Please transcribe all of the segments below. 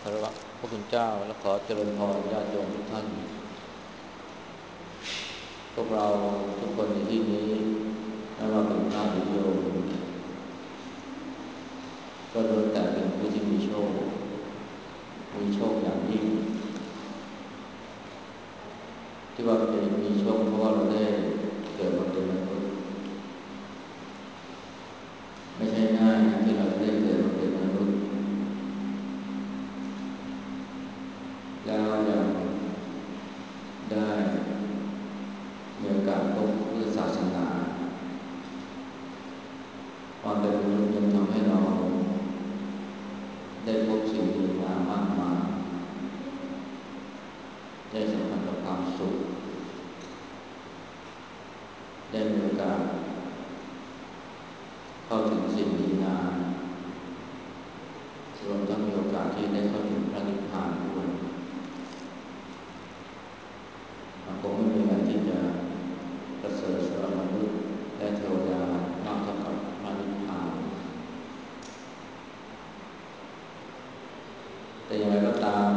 คารวะพระคุณเจ้าและขอเจริญพรญาติโยมทุกท่านพวกเราทุกคนในที่นี้ไม่ว่าเป็นพระหรือโยมก็ล้วนแต่เป็นผู้ที่มีโชคอย่างยิ่งที่ว่าเป็นมีโชคเพราะว่าเราได้เกิดมาเป็นมนุษย์ไม่ใช่ง่ายนะที่เราจะได้เกิดมาเป็นมนุษย์แล้วยังได้มีโอกาสพบพุทธศาสนาความเป็นมนุษย์ยังทำให้เราได้พบสิ่งดีงามมากมายได้สัมผัสกับความสุขได้มีโอกาสเข้าถึงสิ่งดีงามรวมทั้งมีโอกาสที่ได้เข้าถึงพระนิพพานด้วยมันคงไม่มีอะไรที่จะประเสริฐสำหรับมนุษย์และเทวดามากเท่ากับพระนิพพานแต่อย่างไรก็ตาม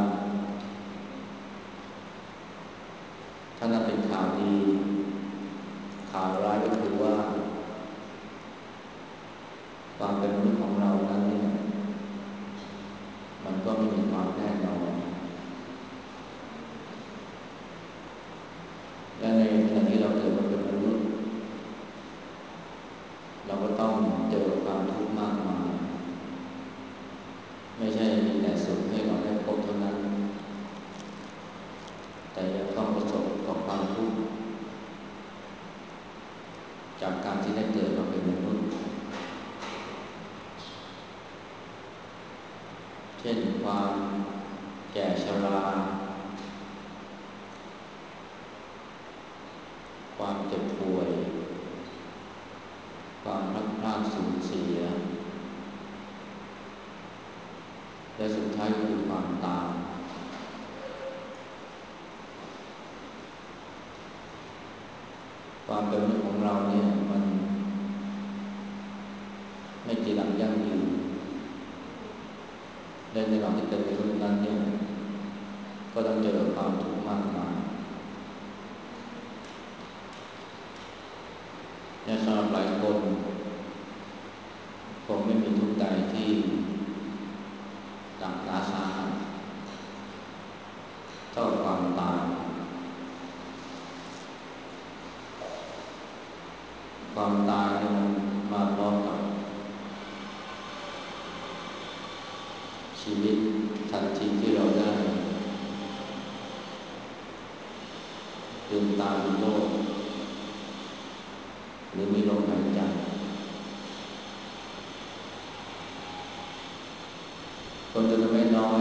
ถ้านับเป็นข่าวดีข่าวร้ายก็คือว่าความเป็นมนุษย์ของเรานั้นเนี่ยมันก็ไม่มีความแน่นอนและในขณะที่เราเกิดมาเป็นมนุษย์เราก็ต้องเจอความทุกข์มากมายไม่ใช่มีแต่สุขให้เราได้พบเท่านั้นแต่ยังต้องประสบกับความทุกข์จากการที่ได้เกิดมาเป็นมนุษย์เช่นความแก่ชราความเจ็บป่วยความพลัดพรากสูญเสียและสุดท้ายคือความตายความเป็นมนุษย์ของเราเนี่ยมันไม่จีรังยั่งยืนและในระหว่างที่เป็นมนุษย์นั้นเนี่ยก็ต้องเจอความทุกข์มากมายและสำหรับหลายคนคงไม่มีทุกข์ใดที่หนักหนาสาหัสเท่าความตายความตายเนี่ยมันมาพร้อมกับชีวิตทันทีที่เราได้ลืมตาดูโลกหรือมีลมหายใจคนจำนวนไม่น้อย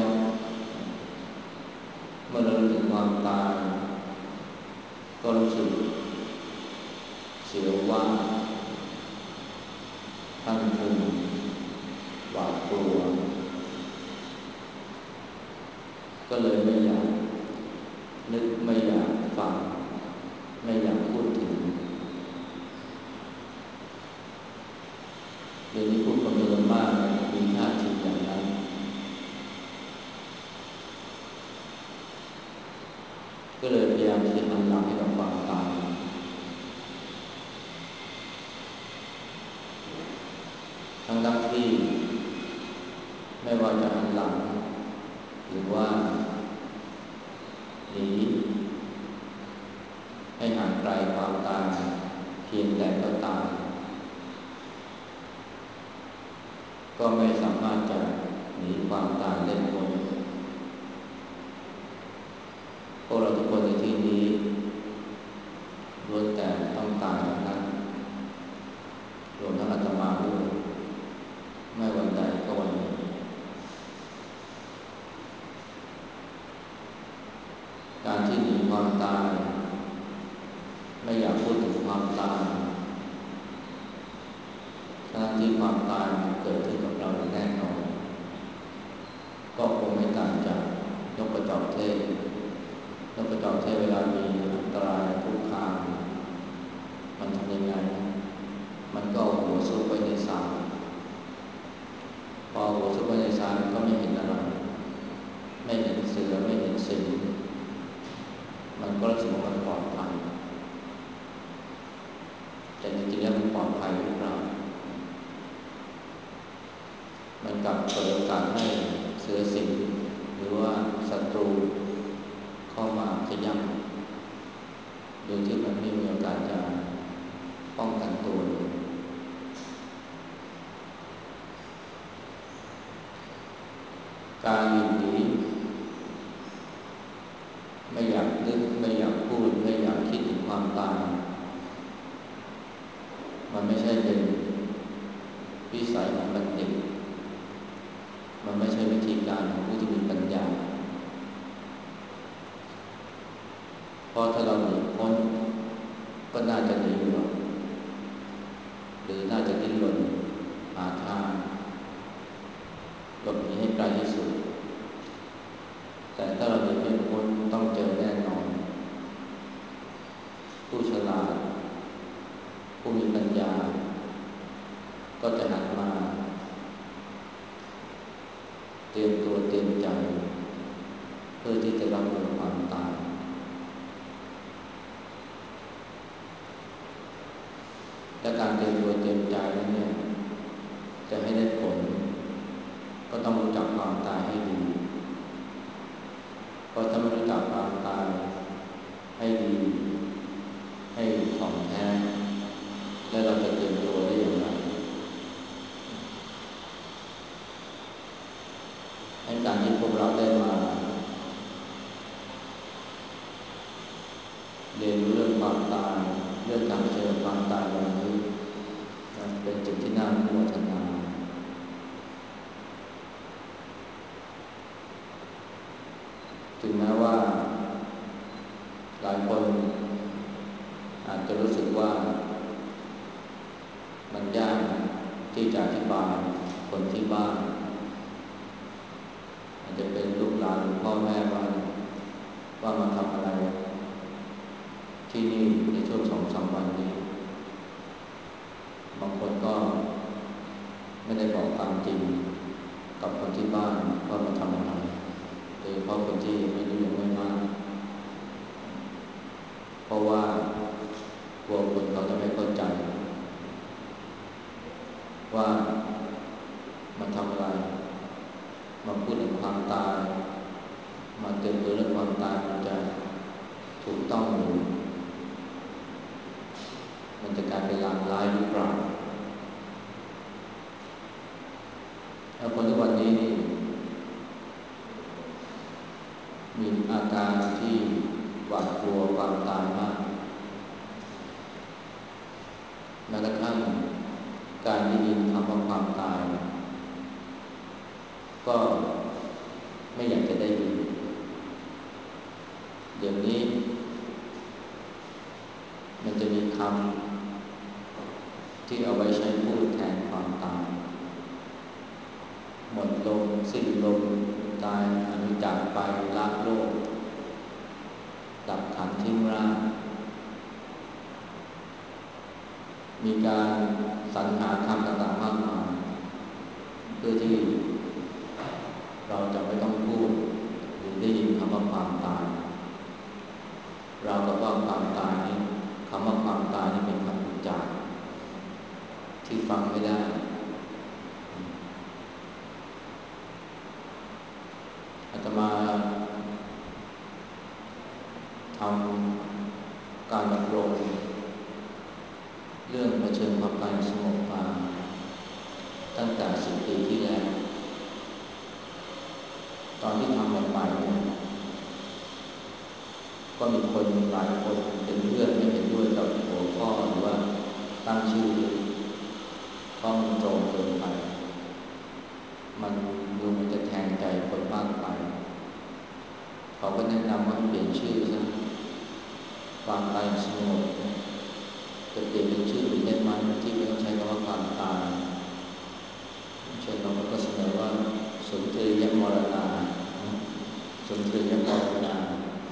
เมื่อเรารู้ถึงความตายก็รู้สึกเสียวว้าวพรั่นพรึงหวาดกลัวก็เลยไม่อยากนึกไม่อยากฟังไม่อยากพูดถึงเดี๋ยวนี้ผู้คนจำนวนมากมีท่าทีอย่างนั้นก็เลยพยายามที่จะหันหลังให้กับความตายทั้งที่ไม่ว่าจะหันหลังหรือว่าหนีให้ห่างไกลความตายเพียงใดก็ตามก็ไม่สามารถจะหนีความตายได้พ้นพวกเราทุกคนในที่นี้ล้วนแต่ต้องตายทั้งนั้นรวมทั้งอาตมาด้วยไม่วันใดก็วันหนึ่งการที่หนีความตายไม่อยากพูดถึงความตายทั้งที่ความตายเกิดขึ้นกับเราแน่นอนก็คงไม่ต่างจากนกกระจอกเทศเวลามีอันตรายคุกคามมันทำยังไงมันก็เอาหัวซุกไว้ในทรายพอหัวซุกไว้ในทรายมันก็ไม่เห็นอะไรก็รู้สึกว่ามันปลอดภัยแต่จริงๆแล้วมันปลอดภัยหรือเปล่ามันกลับเปิดโอกาสให้เสือสิงหรือว่าศัตรูเข้ามาขย้ำโดยที่มันไม่มีโอกาสจะป้องกันตัวเลยการหลีกหนีไม่อยากนึกไม่อยากพูดไม่อยากคิดถึงความตายมันไม่ใช่เป็นวิสัยของบัณฑิตมันไม่ใช่วิธีการของผู้ที่มีปัญญาเพราะถ้าเราหนีพ้นก็น่าจะหนีอยู่หรือน่าจะดิ้นรนหาทางหลบหนีให้ไกลที่สุดแต่ถ้าเราหนีไม่พ้นต้องเจอแน่นอนผู้ฉลาดผู้มีปัญญาก็จะหันมาเตรียมตัวเตรียมใจเพื่อที่จะรับมือความตายและการเตรียมตัวเตรียมใจนั้นเนี่ยจะให้ได้ผลก็ต้องรู้จักความตายให้ดีเพราะถ้าไม่รู้จักความตายให้ดีให้ถ่องแท้และเราจะเตรียมตัวได้อย่างไรให้การที่พวกเราได้มาเรียนรู้เรื่องความตายเรื่องการเจอความตายวันนี้เป็นจุดที่น่าอนุโมทนาถึงแม้ว่าหลายคนอาจจะรู้สึกว่ามันยากที่จะอธิบายคนที่บ้านอาจจะเป็นลูกหลานพ่อแม่ว่ามาทำอะไรที่นี่ในช่วง2-3 วันนี้บางคนก็ไม่ได้บอกความจริงกับคนที่บ้านว่ามาทำอะไรโดยเฉพาะคนที่อายุยังไม่มากเพราะว่ากลัวคนเขาจะไม่เข้าใจว่ามาทำอะไรมาพูดถึงความตายมาเตือนตัวเรื่องความตายมันจะถูกต้องหรือมันจะกลายเป็นลางร้ายหรือเปล่าแล้วคนทุกวันนี้นี่มีอาการที่หวาดกลัวความตายมากแม้กระทั่งการได้ยินคำว่าความตายก็ไม่อยากจะได้ยินเดี๋ยวนี้มันจะมีคำที่เอาไว้ใช้พูดแทนความตายหมดลมสิ้นลมตายอนิจจากไปละโลกดับขันธ์ทิ้งร่างมีการสรรหาคำต่างๆมากมายเพื่อที่เราจะไม่ต้องพูดหรือได้ยินคำว่าความตายเราก็ว่าความตายนี้คำว่าความตายนี่เป็นคำอุจจาระที่ฟังไม่ได้อาตมาทำการอบรมเรื่องเผชิญความตายสงบมาตั้งแต่10 ปีที่แล้วตอนที่ทำใหม่ๆเนี่ยก็มีคนหลายคนเป็นเพื่อนไม่เห็นด้วยกับหัวข้อหรือว่าตั้งชื่อที่ท่องตรงเกินไปมันดูมันจะแทงใจคนมากไปเขาก็แนะนำว่าให้เปลี่ยนชื่อซะความตายสงบจะเปลี่ยนเป็นชื่ออื่นได้ไหมที่ไม่ต้องใช้คำว่าความตายเช่นเราก็เสนอว่าสุนทรียมรณาสุนทรียมรณา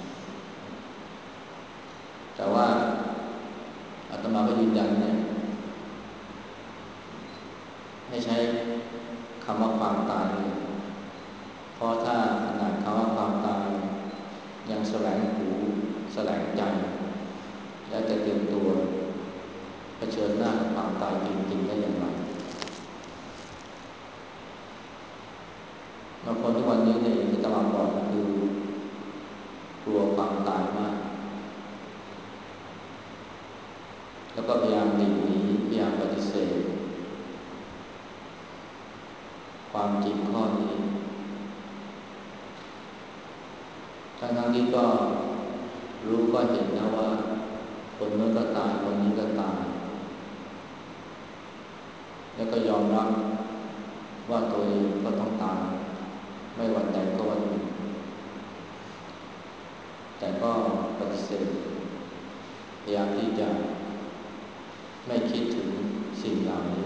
แต่ว่าอาตมาก็ยืนยันเนี่ยให้ใช้คำว่าความตายเลยเพราะถ้าขนาดคำว่าความตายยังแสวงหูแสลงใจและจะเตรียมตัวเผชิญหน้ากับความตายจริงๆได้อย่างไรบางคนทุกวันนี้เนี่ยที่ตลาดบอกคือกลัวความตายมากแล้วก็พยายามหลีกหนีพยายามปฏิเสธความจริงข้อนี้ทั้งที่ก็รู้ก็เห็นนะว่าคนโน้นก็ตายคนนี้ก็ตายแล้วก็ยอมรับว่าตัวเองก็ต้องตายไม่วันใดก็วันหนึ่งแต่ก็ปฏิเสธพยายามที่จะไม่คิดถึงสิ่งเหล่านี้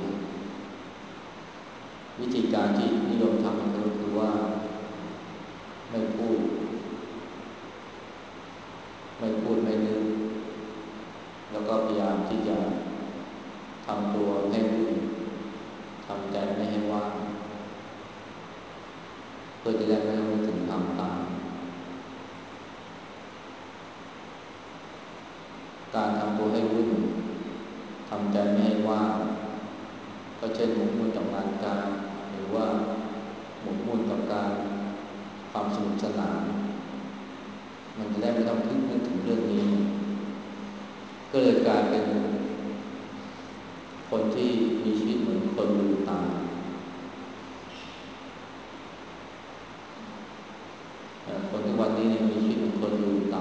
วิธีการที่นิยมทำก็คือว่าไม่พูดไม่นึกแล้วก็พยายามที่จะทำตัวให้วุ่นทำใจไม่ให้ว่างเพื่อจะได้ไม่ต้องถึงความตายการทำตัวให้วุ่นทำใจไม่ให้ว่างก็เช่นหมกมุ่นกับงานการหรือว่าหมกมุ่นกับการความสนุกสนานมันจะได้ไม่ต้องนึกถึงเรื่องนี้ก็เลยกลายเป็นคนที่มีชีวิตเหมือนคนลืมตาคนทุกวันนี้เนี่ยมีชีวิตเหมือนคนลืมตา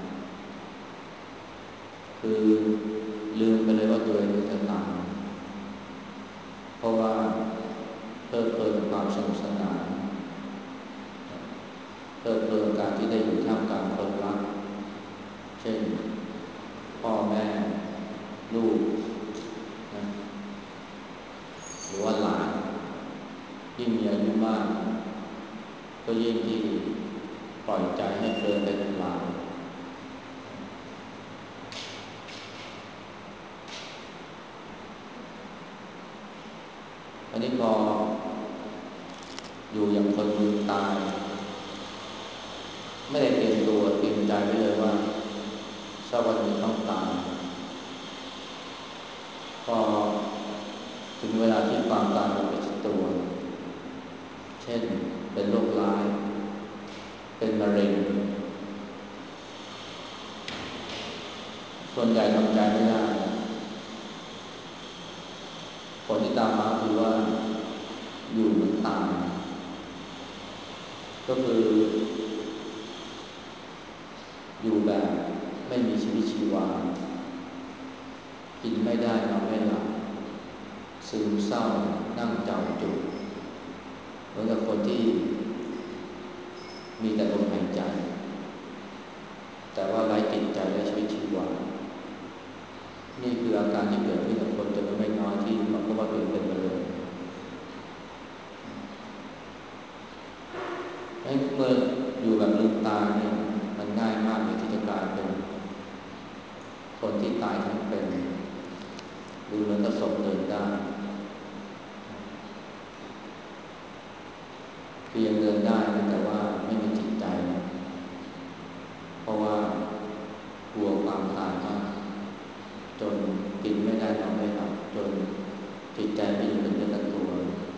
คือลืมไปเลยว่าตัวเองจะตายเพราะว่าเพลิดเพลินกับความสนุกสนานเพลิดเพลินกับการที่ได้อยู่ท่ามกลางคนรักเช่นพ่อแม่ลูกนะหรือว่าหลานยิ่งมีอายุมากก็ยิ่งที่ปล่อยใจให้เพลินไปกับหลานอันนี้พออยู่อย่างคนลืมตายไม่ได้เตรียมตัวเตรียมใจไว้เลยว่าสักวันหนึ่งต้องตายพอถึงเวลาที่ความตายมาประชิดตัวเช่นเป็นโรคร้ายเป็นมะเร็งส่วนใหญ่ทำใจไม่ได้ผลที่ตามมาคือว่าอยู่เหมือนตายก็คืออยู่แบบไม่มีชีวิตชีวากินไม่ได้นอนไม่หลับซึมเศร้านั่งเจ้าจุกเหมือนกับคนที่มีแต่ลมหายใจแต่ว่าไร้จิตใจและชีวิตชีวานี่คืออาการที่เกิดขึ้นกับคนจำนวนไม่น้อยที่มาพบว่าตัวเองเป็นมะเร็งเมื่ออยู่แบบลืมตาเนี่ยมันง่ายมากเลยที่จะกลายเป็นคนที่ตายทั้งเป็นดูเหมือนกับศพเดินได้คือยังเดินได้แต่ว่าไม่มีจิตใจเพราะว่ากลัวความตายมากจนกินไม่ได้นอนไม่หลับจนจิตใจไม่อยู่เป็นเนื้อกับตัว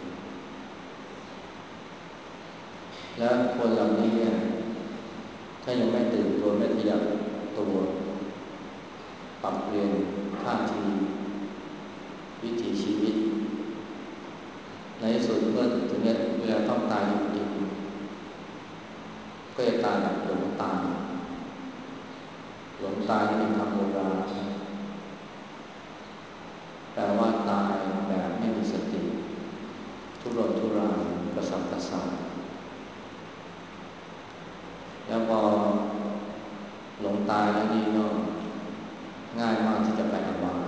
และคนเหล่านี้เนี่ยถ้ายังไม่ตื่นตัวไม่ขยับตัวปรับเปลี่ยนท่าทีวิถีชีวิตในที่สุดเมื่อถึงเวลาต้องตายจริงๆก็จะตายแบบหลงตายนี่เป็นคำโบราณแปลว่าตายแบบไม่มีสติทุรนทุรายกระสับกระส่ายแล้วพอหลงตายแล้วนี่ก็ง่ายมากที่จะไปอบาย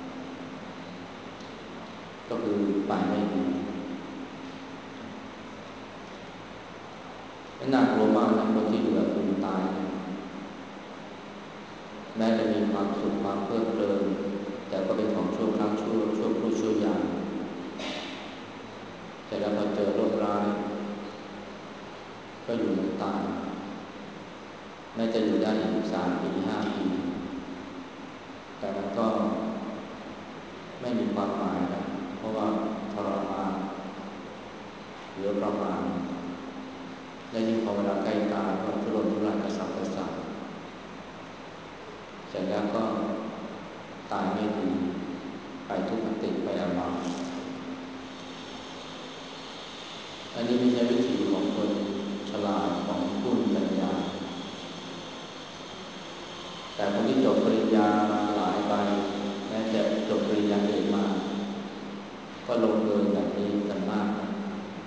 ก็คือไปไม่ดีน่ากลัวมากนะคนที่อยู่แบบลืมตายแม้จะมีความสุขความเพลิดเพลินแต่ก็เป็นของชั่วครั้งชั่วครู่ชั่วยามแต่แล้วพอเจอโรคร้ายก็อยู่เหมือนตายแม้จะอยู่ได้อีก3 ปี 5 ปีแต่มันก็ไม่มีความหมายนะเพราะว่าทรมานเหลือประมาณและยิ่งพอเวลาใกล้ตายก็ทุรนทุรายกระสับกระส่ายเสร็จแล้วก็ตายไม่ดีไปทุกขติไปอบายอันนี้ไม่ใช่วิถีของคนฉลาดของผู้มีปัญญาแต่คนที่จบปริญญามาหลายใบแม้จะจบปริญญาเอกมาก็ลงเอยแบบนี้กันมากนะ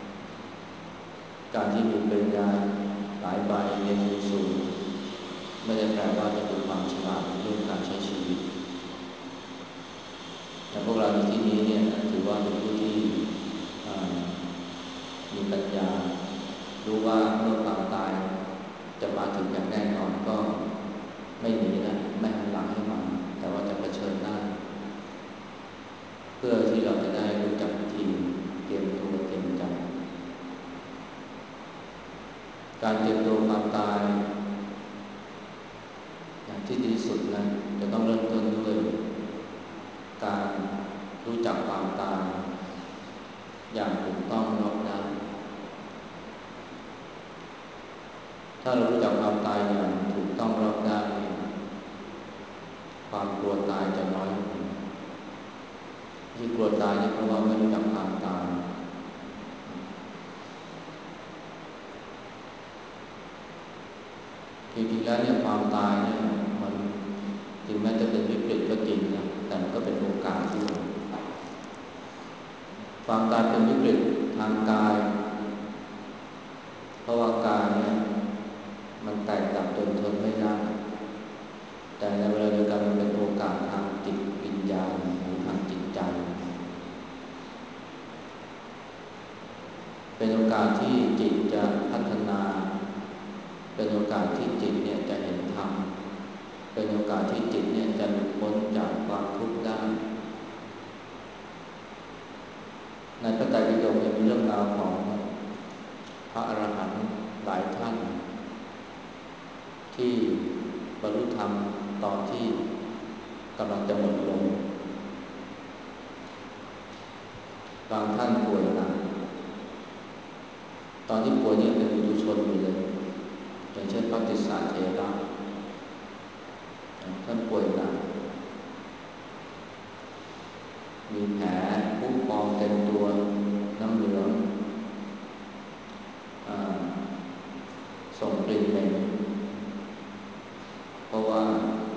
การที่มีปริญญาหลายใบเรียนสูงไม่ได้แปลว่าจะเป็นความฉลาดในเรื่องการใช้ชีวิตแต่พวกเราในที่นี้เนี่ยถือว่าเป็นผู้ที่มีปัญญารู้ว่าเมื่อความตายจะมาถึงอย่างแน่นอนก็ไม่หนีนะไม่หันหลังให้มันแต่ว่าจะเผชิญหน้าเพื่อที่เราจะได้รู้จักวิธีเตรียมตัวเตรียมใจการเตรียมตัวความตายอย่างที่ดีสุดนั้นจะต้องเริ่มต้นด้วยการรู้จักความตายอย่างถูกต้องรอบด้านถ้าเรารู้จักความตายอย่างถูกต้องรอบด้านความกลัวตายจะน้อยลงที่กลัวตายนี่เพราะว่าไม่รู้จักความตายจริงๆแล้วเนี่ยความตายเนี่ยมันถึงแม้จะเป็นวิกฤตก็จริงนะแต่มันก็เป็นโอกาสด้วยความตายเป็นวิกฤตทางกายเพราะว่ากายเนี่ยมันแตกดับจนทนไม่ได้แต่ในเวลาเดียวกันมันเป็นโอกาสทางจิตวิญญาณหรือทางจิตใจเป็นโอกาสที่จิตจะพัฒนาเป็นโอกาสที่จิตเนี่ยจะเห็นธรรมเป็นโอกาสที่จิตเนี่ยจะหลุดพ้นจากความทุกข์ได้ในพระไตรปิฎกมีเรื่องราวของพระอรหันต์หลายท่านที่บรรลุธรรมตอนที่กำลังจะหมดลมบางท่านป่วยหนักตอนที่ป่วยเนี่ยเป็นปุถุชนอยู่เลยอย่างเช่นพระติสสะเถระท่านป่วยหนักมีแผลพุพองเต็มตัวน้ำเหลืองส่งกลิ่นเหม็นเพราะว่า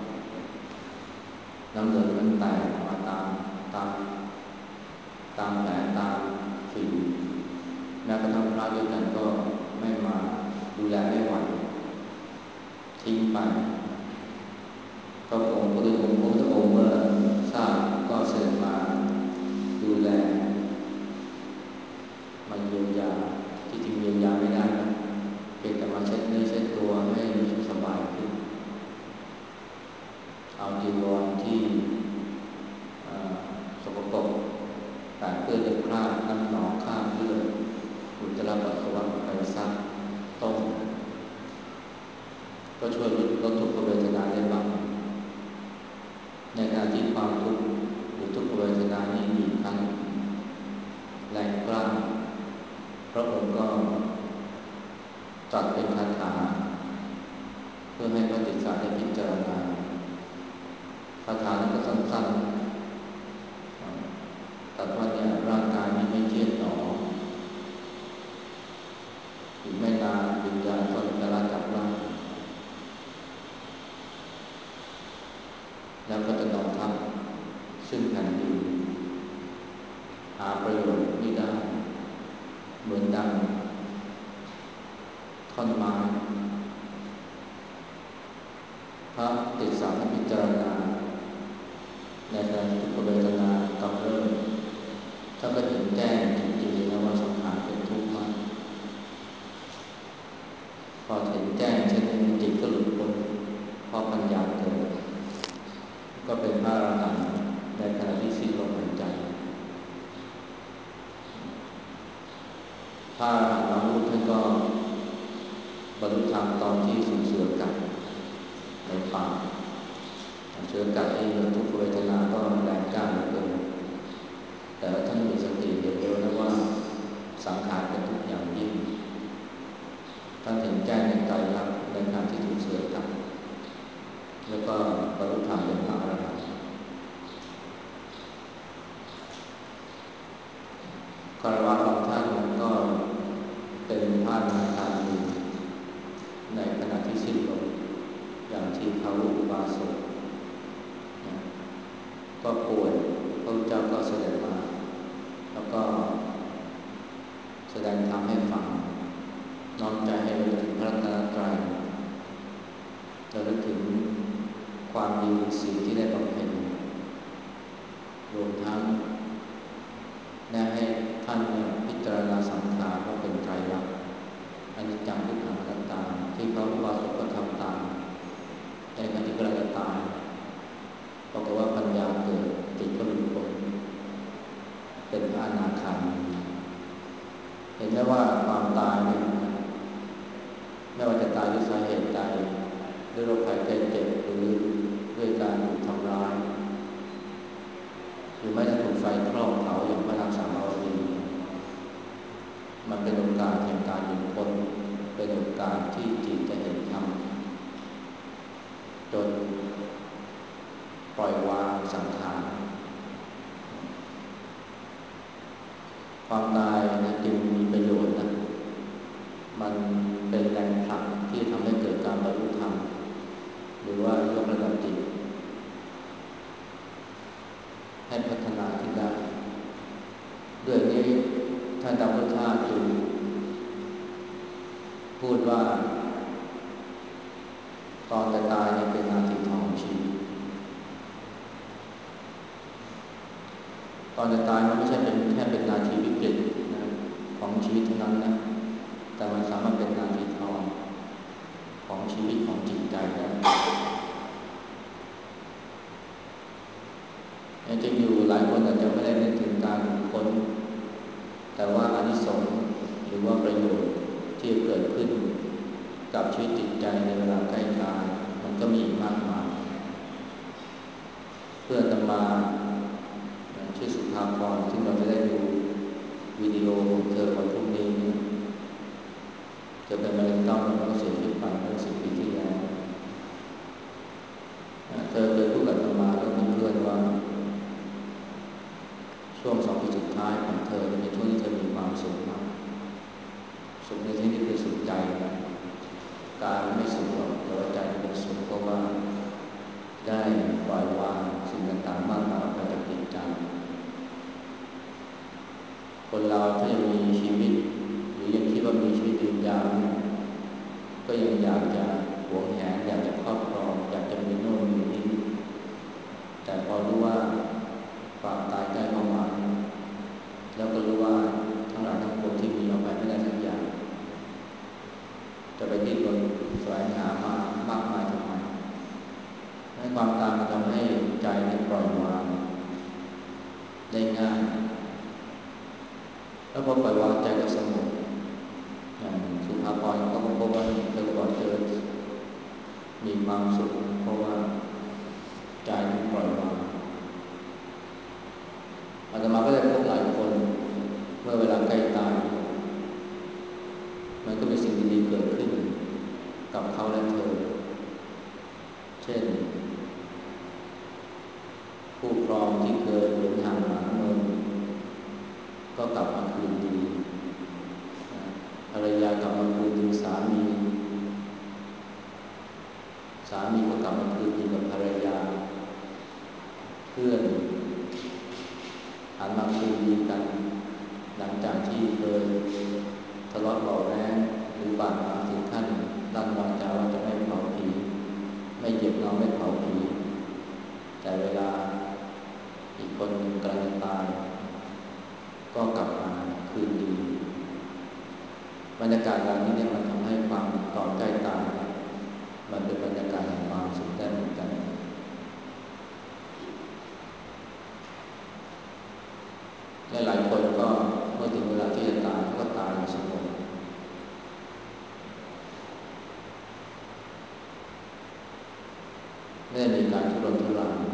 น้ำเหลืองมันแตกมาตามแผลตามฝีแม้กระทั่งพระด้วยกันก็ไม่มาดูแลไม่ไหวทิ้งไปก็องค์พระองค์เมื่อทราบก็เสด็จมาดูแลมาเยียวยาที่จริงเยียวยาไม่ได้นะเพียงแต่มาเช็ดเนื้อเช็ดตัวให้รู้สึกสบายขึ้นเอาจีวรที่สกปรกแต่เพื่อด้วยคราบน้ำหนองคราบเลือดอุจจาระปัสสาวะไปซักต้มก็ช่วยลดทุกขเวทนาได้บ้างในขณะที่ความทุกข์หรือทุกขเวทนานี้มีทั้งแรงกล้าพระองค์ก็ตรัสเป็นคาถาเพื่อให้พระติสสะได้พิจารณาคาถานั้นก็สั้นๆตรัสว่าเนี่ยร่างกายนี้ไม่เที่ยงหนออีกไม่นานวิญญาณก็จะละจากร่างแล้วก็จะนอนทับซึ่งแผ่นดินหาประโยชน์ไม่ได้เหมือนดังท่อนไม้พระติสสะพิจารณาในขณะทุกขเวทนากำเริบถ้าก็เห็นแจ้งจริงๆแล้วว่าสังขารเป็นทุกข์มากพอเห็นแจ้งเช่นนี้จิตก็หลุดพ้นเพราะปัญญาเกิดก็เป็นพระอรหันต์ในขณะที่สิ้นลมหายใจพระอรหันต์บางรูปท่านก็บรรลุธรรมตอนที่สูญเสียกันป่าเชื้อกัดเองทุกขเวทนาก็แรงกล้าเหลือเกินแต่ว่าท่านมีสติเห็นรู้นะว่าสังขารเป็นทุกอย่างยิ่งท่านเห็นแจ้งในใจรักในการที่ถูกเสือกัดแล้วก็บรรลุธรรมเป็นพระอรหันต์คารวะบางท่านนั้นก็เป็นพระอนาคามีในขณะที่สิ้นลมอย่างที่เขาอุบาสกก็ป่วยพระพุทธเจ้าก็เสด็จมาแล้วก็แสดงธรรมให้ฟังน้อมใจให้ระลึกถึงพระรัตนตรัยระลึกถึงความดีศีลที่ได้บำเพ็ญรวมทั้งแนะให้ท่านพิจารณาสังขารว่าเป็นไตรลักษณ์อนิจจังทุกขังอนัตตาที่เขาอุบาสกก็ทำตามในขณะที่กำลังจะตายปรากฏว่าปัญญาเกิดจิตก็หลุดพ้นเป็นพระอนาคามีเห็นไหมว่าความตายเนี่ยไม่ว่าจะตายด้วยสาเหตุใดด้วยโรคภัยไข้เจ็บหรือด้วยการถูกทำร้ายหรือแม้จะถูกไฟคลอกเผาอย่างพระนางสามาวดีมันเป็นโอกาสแห่งการหลุดพ้นเป็นโอกาสที่จิตจะเห็นธรรมจนปล่อยวางสังขารความตายจึงมีประโยชน์นะมันเป็นแรงผลักที่ทำให้เกิดการบรรลุธรรมหรือว่ายกระดับจิตให้พัฒนาขึ้นได้ด้วยนี้ท่านดำพุทธาจึงพูดว่าตอนจะตายเป็นนาทีทองของชีวิตตอนจะตายมันไม่ใช่เป็นแค่เป็นนาทีวิกฤตนะของชีวิตเท่านั้นนะแต่มันสามารถเป็นนาทีทองของชีวิตของจิตใจได้จริงอยู่หลายคนอาจจะไม่ได้นึกถึงการพ้นแต่ว่าอานิสงส์หรือว่าประโยชน์ที่เกิดขึ้นกับชีวิตจิตใจในเวลาใกล้ตายมันก็มีมากมายเพื่อจะมาชื่อสุภาพรซึ่งเราจะได้ดูวิดีโอของเธอวันพรุ่งนี้จะเป็นมะเร็งเต้านมแล้วก็เสียชีวิตไปเมื่อ10 ปีที่แล้วเธอเคยพูดกับอาตมาแล้วก็เพื่อนว่าช่วง2 ปีสุดท้ายของเธอเป็นช่วงที่เธอมีความสุขมากสุขในที่นี้คือสุขใจนะกายไม่สุขหรอกแต่ว่าใจเป็นสุขเพราะว่าได้ปล่อยวางสิ่งต่างๆมากมายออกไปจากจิตใจคนเราถ้ายังมีชีวิตหรือยังคิดว่ามีชีวิตยืนยาวก็ยังอยากจะหวงแหนอยากจะครอบครองอยากจะมีโน่นมีนี่แต่พอรู้ว่าความตายใกล้เข้ามาแล้วก็รู้ว่าทั้งหลายทั้งปวงที่มีเอาไปไม่ได้สักอย่างจะไปดิ้นรนแสวงหามามากมายทำไมให้ความตายมันทำให้ใจนั้นปล่อยวางได้ง่ายแล้วพอปล่อยวางใจก็สงบอย่างสุภาพรก็พบว่าเธอก็บอกเธอมีความสุขเพราะว่าใจมันปล่อยวางอาตมาก็ได้พบหลายคนเมื่อเวลาใกล้ตายมันก็มีสิ่งดีๆเกิดขึ้นกับเขาและเธอเช่นผู้ครองที่เคยเดินทางหาเงินก็กลับมาคืนดีภรรยากลับมาคืนดีสามีก็กลับมาคืนดีกับภรรยาเพื่อนหันมาคืนดีกันหลังจากที่เคยทะเลาะเบาะแว้งหรือบาดหมางถึงขั้นลั่นวาจาว่าจะไม่เผาผีไม่เหยียบน้องไม่เผาผีแต่เวลาอีกคนหนึ่งกำลังตายก็กลับมาคืนดีบรรยากาศแบบนี้เนี่ยมันทำให้ความก่อนใกล้ตายมันเป็นบรรยากาศแห่งความสุขได้เหมือนกันหลายคนก็เมื่อถึงเวลาที่จะตายก็ตายสงบได้มีการทุรนทุราย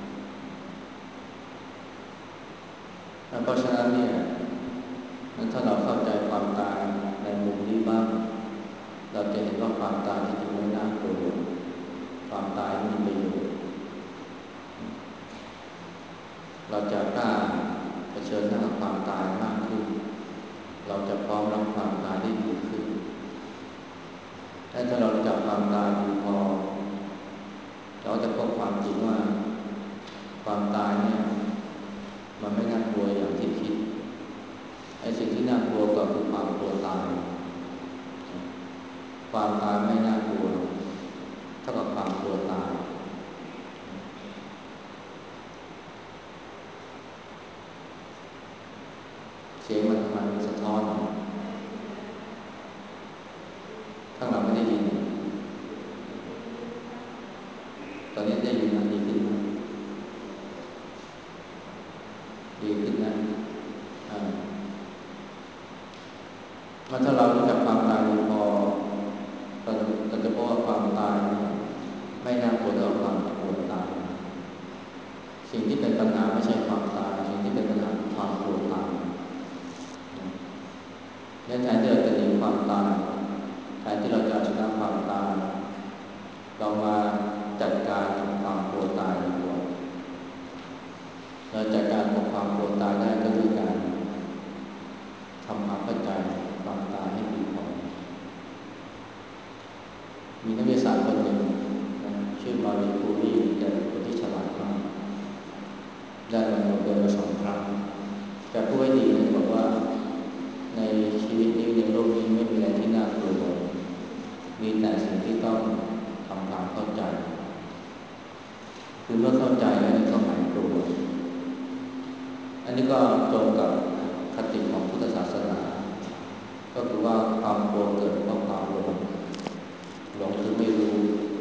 เพราะฉะนั้นเนี่ยถ้าเราเข้าใจความตายในมุมนี้บ้างเราจะเห็นว่าความตายที่จริงไม่น่ากลัวความตายมีประโยชน์เราจะกล้าเผชิญหน้ากับความตายมากขึ้นเราจะพร้อมรับความตายได้ดีขึ้นแต่ถ้าเรารู้จักความตายดีพอเราจะพบความจริงว่าความตายเนี่ยมันไม่น่ากลัวอย่างที่คิดไอ้สิ่งที่น่ากลัวก็คือความกลัวตายความตายไม่น่ากลัวเท่ากับความกลัวตายเสียงมันสะท้อนข้างหลังไม่ได้ยินตอนนี้ได้ยินนะดีขึ้นนะถ้าเรารู้จักความตายดีพอเราจะพบว่าความตายไม่น่ากลัวเท่าความกลัวตายสิ่งที่เป็นปัญหาไม่ใช่ความตายสิ่งที่เป็นปัญหาคือความกลัวตายและแทนที่เราจะหนีความตายแทนที่เราจะชนะความตายเรามาจัดการกับความกลัวตายดีกว่าเราจัดการกับความกลัวตายได้ก็ด้วยการทำความเข้าใจความตายให้ดีพอมีนักวิทยาศาสตร์คนหนึ่งชื่อมารีคูรีเป็นคนที่ฉลาดมากได้รางวัลโนเบลมา2 ครั้งแต่ผู้ให้ดีเนี่ยบอกว่าในชีวิตนี้ในโลกนี้ไม่มีอะไรที่น่ากลัวมีแต่สิ่งที่ต้องทำความเข้าใจคือเมื่อเข้าใจแล้วก็หายกลัวอันนี้ก็ตรงกับคติของพุทธศาสนาก็คือว่าความกลัวเกิดเพราะความหลงคือไม่รู้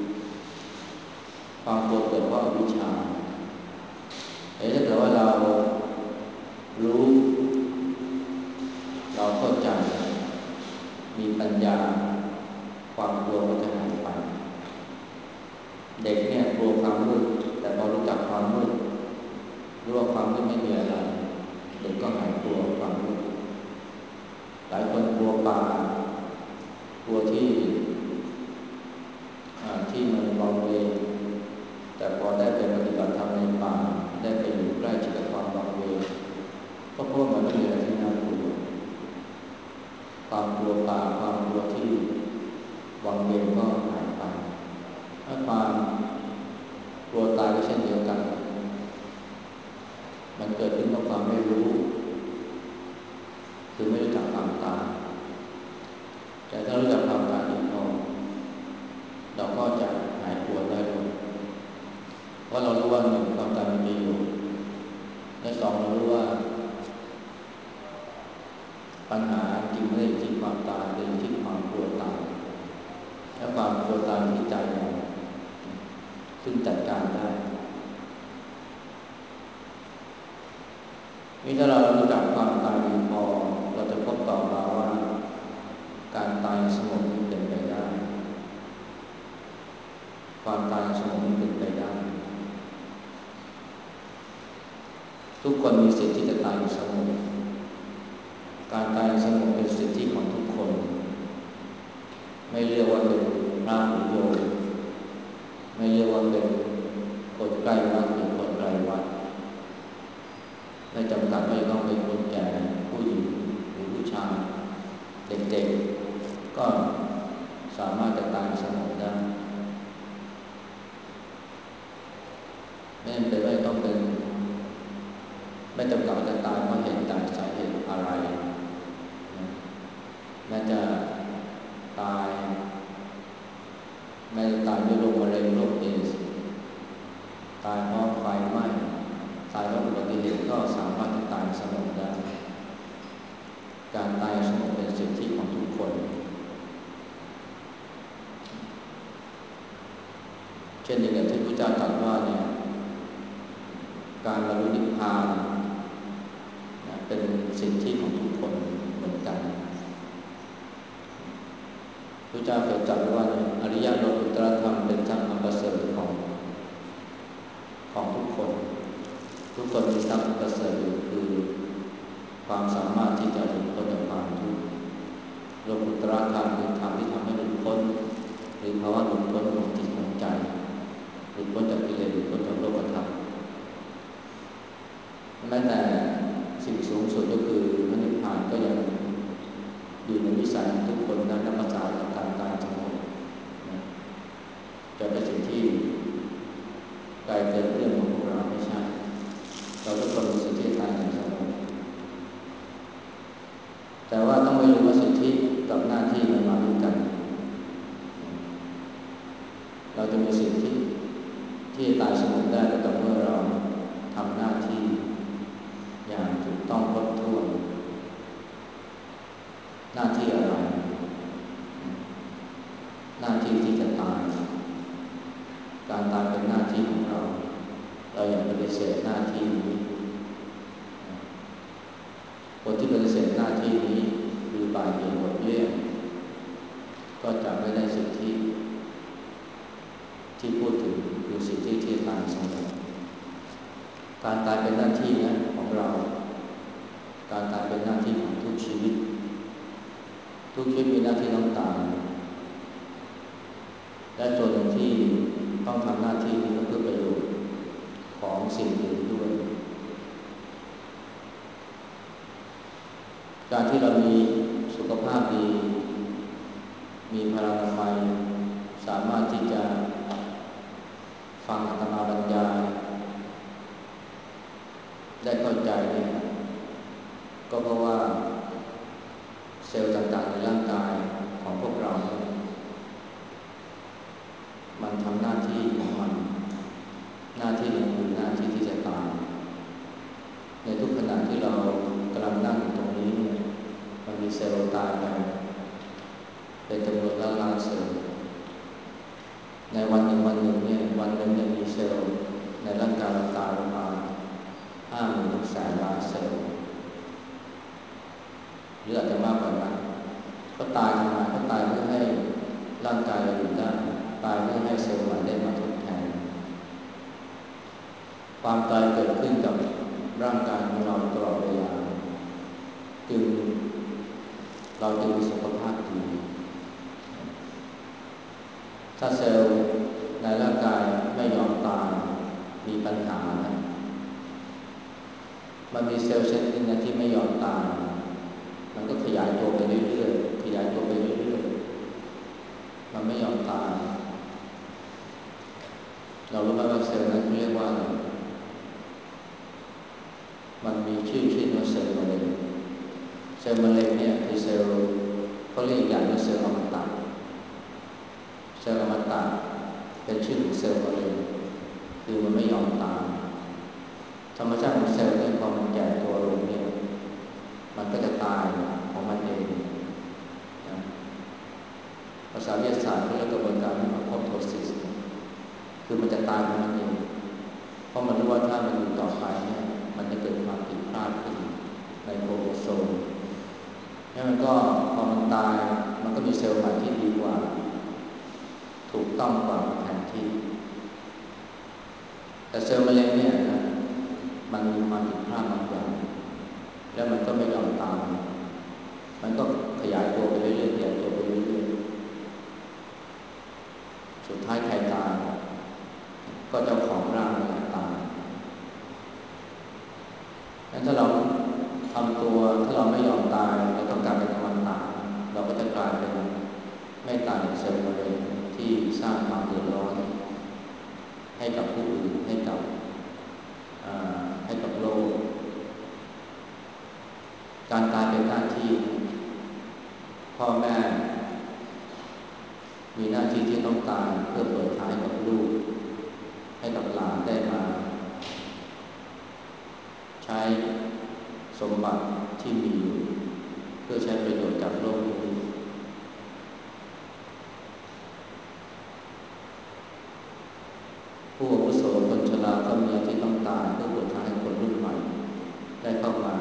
ความกลัวเกิดเพราะอวิชชาแต่ถ้าเกิดว่าเรารู้เราเข้าใจมีปัญญาความกลัวก็จะหายไปเด็กเนี่ยกลัวความมืดแต่พอรู้จักความมืดรู้ว่าความมืดไม่มีอะไรเด็กก็หายกลัวความมืดหลายคนกลัวป่ากลัวที่มันวังเวงแต่พอได้ไปปฏิบัติธรรมในป่าได้ไปอยู่ใกล้ชิดกับความวังเวงก็พบมันไม่มีอะไรที่น่ากลัวความกลัวป่าความกลัวที่วังเวงก็หายไปถ้าความกลัวตายก็เช่นเดียวกันมันเกิดขึ้นเพราะความไม่รู้คือไม่รู้จักความตายแต่ถ้ารู้จักความตายดีพอเราก็จะหายกลัวได้เลยเพราะเรารู้ว่า1ความตายมีประโยชน์และ2เรารู้ว่าปัญหาจริงไม่ได้อยู่ที่ความตายแต่อยู่ที่ความกลัวตายและความกลัวตายที่ใจเราซึ่งจัดการได้นี่ถ้าเรารู้จักความตายดีพอเราจะพบต่อมาว่าการตายสงบนี้เป็นไปได้ความตายสงบนี้เป็นไปได้ทุกคนมีสิทธิ์ที่จะตายสงบการตายสงบเป็นสิทธิของทุกคนไม่เรียกว่าเป็นพระหรือโยมไม่เรียกว่าเป็นคนใกล้วัดหรือคนไกลวัดไม่จำกัดว่าจะต้องเป็นคนแก่ผู้หญิงหรือผู้ชายเด็กๆก็สามารถจะตายสงบได้ไม่จำเป็นว่าต้องเป็นไม่จำกัดว่าจะตายเพราะเหตุใดสาเหตุอะไรแม้จะตายด้วยโรคมะเร็งโรคเอดส์ตายเพราะไฟไหม้ตายเพราะอุบัติเหตุก็สามารถจะตายสงบได้การตายสงบเป็นสิทธิของทุกคนเช่นเดียวกับที่พระเจ้าตรัสว่าเนี่ยการบรรลุนิพพานเป็นสิทธิของทุกคนเหมือนกันพระเจ้าเคยตรัสว่าอริยโลกุตตรธรรมเป็นธรรมอันประเสริฐของความสามารถที่จะหลุดพ้นจากความทุกข์โลกุตตรธรรมคือธรรมที่ทำให้หลุดพ้นหรือภาวะหลุดพ้นของจิตของใจหลุดพ้นจากกิเลสหลุดพ้นจากโลกธรรมแม้แต่สิ่งสูงสุดก็คือพระนิพพานก็ยังอยู่ในวิสัยของทุกคนนะนับภาษากับการตายสงบจะเป็นสิ่งที่ไกลเกินเรื่องของพวกเราไม่ใช่เราทุกคนมีสิทธิตายอย่างสงบแต่ว่าต้องไม่ลืมว่าสิทธิกับหน้าที่มันมาด้วยกันเราจะมีสิทธิที่จะตายสงบได้ก็ต่อเมื่อเราทำหน้าที่อย่างถูกต้องครบถ้วนหน้าที่อะไรหน้าที่ที่จะตายการตายเป็นหน้าที่ของเราเราอย่าปฏิเสธหน้าที่นี้คนที่ปฏิเสธหน้าที่นี้หรือบ่ายเบี่ยงหมดเลี่ยงก็จะไม่ได้สิทธิที่พูดถึงคือสิทธิที่ตายสงบการตายเป็นหน้าที่นะของเราการตายเป็นหน้าที่ของทุกชีวิตทุกชีวิตมีหน้าที่ต้องตายและตัวหนึ่งที่ต้องทำหน้าที่นี้ก็เพื่อประโยชน์ของสิ่งอื่นด้วยการที่เรามีสุขภาพดีมีพลังกำลังสามารถที่จะฟังอาตมาบรรยายได้เข้าใจเนี่ยก็เพราะว่าเซลล์ต่างๆในร่างกายของพวกเรามันทำหน้าที่ของมันหน้าที่หนึ่งคือหน้าที่ที่จะตายในทุกขณะที่เรากำลังนั่งอยู่ตรงนี้เนี่ยมันมีเซลล์ตายไปเป็นจำนวนล้านๆเซลล์ในวันหนึ่งเนี่ยวันหนึ่งจะมีเซลล์ในร่างกายเราตายประมาณ50,000 แสนล้านเซลล์หรืออาจจะมากกว่านั้นก็ตายทำไมก็ตายเพื่อให้ร่างกายเราอยู่ได้ตายเพื่อให้เซลล์ใหม่ได้มาทดแทนความตายเกิดขึ้นกับร่างกายของเราตลอดเวลาจึงเราจึงมีสุขภาพดีถ้าเซลล์ในร่างกายไม่ยอมตายมีปัญหานะมันมีเซลล์ชนิดนึงนะที่ไม่ยอมตายมันก็ขยายตัวไปเรื่อยๆขยายตัวไปเรื่อยๆมันไม่ยอมตายเรารู้ไหมว่าเซลล์นั้นเรียกว่าอะไรมันมีชื่อว่าเซลล์มะเร็งเซลล์มะเร็งเนี่ยคือเซลล์เขาเรียกอย่างว่าเซลล์อมตะเซลล์อมตะเป็นชื่อของเซลล์มะเร็งคือมันไม่ยอมตายธรรมชาติของเซลล์เนี่ยพอมันแก่ตัวลงเนี่ยมันก็จะตายของมันเองนะภาษาวิทยาศาสตร์เรียกกระบวนการอะโพโทซิสคือมันจะตายของมันเองเพราะมันรู้ว่าถ้ามันอยู่ต่อไปเนี่ยมันจะเกิดความผิดพลาดขึ้นในโครโมโซมแล้วมันก็พอมันตายมันก็มีเซลล์ใหม่ที่ดีกว่าถูกต้องกว่าแทนที่แต่เซลล์มะเร็งเนี่ยนะมันมีความผิดพลาดบางอย่างแล้วมันก็ไม่ยอมตายมันก็ขยายตัวไปเรื่อยๆขยายตัวไปเรื่อยๆสุดท้ายใครตายก็เจ้าของร่างนี่ตายงั้นถ้าเราทำตัวถ้าเราไม่ยอมตายเราต้องการเป็นอมตะเราก็จะกลายเป็นไม่ตายจากเซลล์มะเร็งที่สร้างความเดือดร้อนให้กับผู้อื่นให้กับโลกการตายเป็นหน้าที่พ่อแม่มีหน้าที่ที่ต้องตายเพื่อเปิดทางให้กับลูกให้กับหลานได้มาใช้สมบัติที่มีเพื่อใช้ประโยชน์จากโลกนี้ผู้อาวุโสคนชราก็มีหน้าที่ต้องตายเพื่อเปิดทางให้คนรุ่นใหม่ได้เข้ามา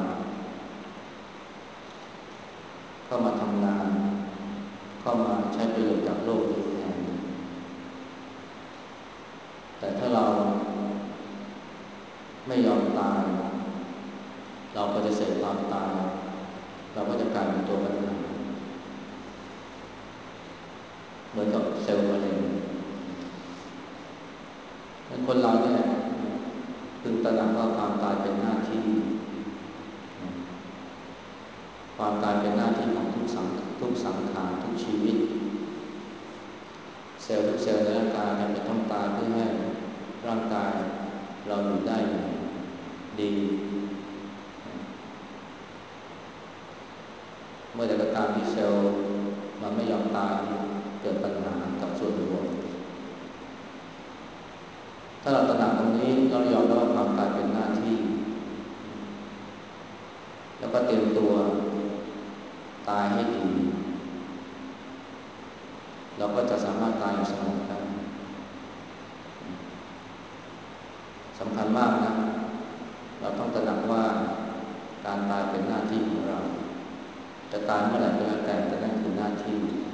ทำงานเข้ามาใช้ประโยชน์จากโลกนี้แทนแต่ถ้าเราไม่ยอมตายเราปฏิเสธความตายเราก็จะกลายเป็นตัวปัญหาเหมือนกับเซลล์มะเร็งคนเราเนี่ยพึงตระหนักว่าความตายเป็นหน้าที่ความตายเป็นหน้าที่ของทุกสังขารทุกชีวิตเซลล์ทุกเซลล์ในร่างกายจำเป็นต้องตายเพื่อให้ร่างกายเราอยู่ได้อย่างดีเมื่อใดก็ตามที่เซลล์มันไม่ยอมตายเกิดปัญหากับส่วนรวมถ้าเราตระหนักตรงนี้เรายอมรับว่าความตายเป็นหน้าที่แล้วก็เตรียมตัวตายให้ดีเราก็จะสามารถตายอย่างสงบได้สำคัญมากนะเราต้องตระหนักว่าการตายเป็นหน้าที่ของเราจะตายเมื่อไหร่ก็แล้วแต่นั่นคือหน้าที่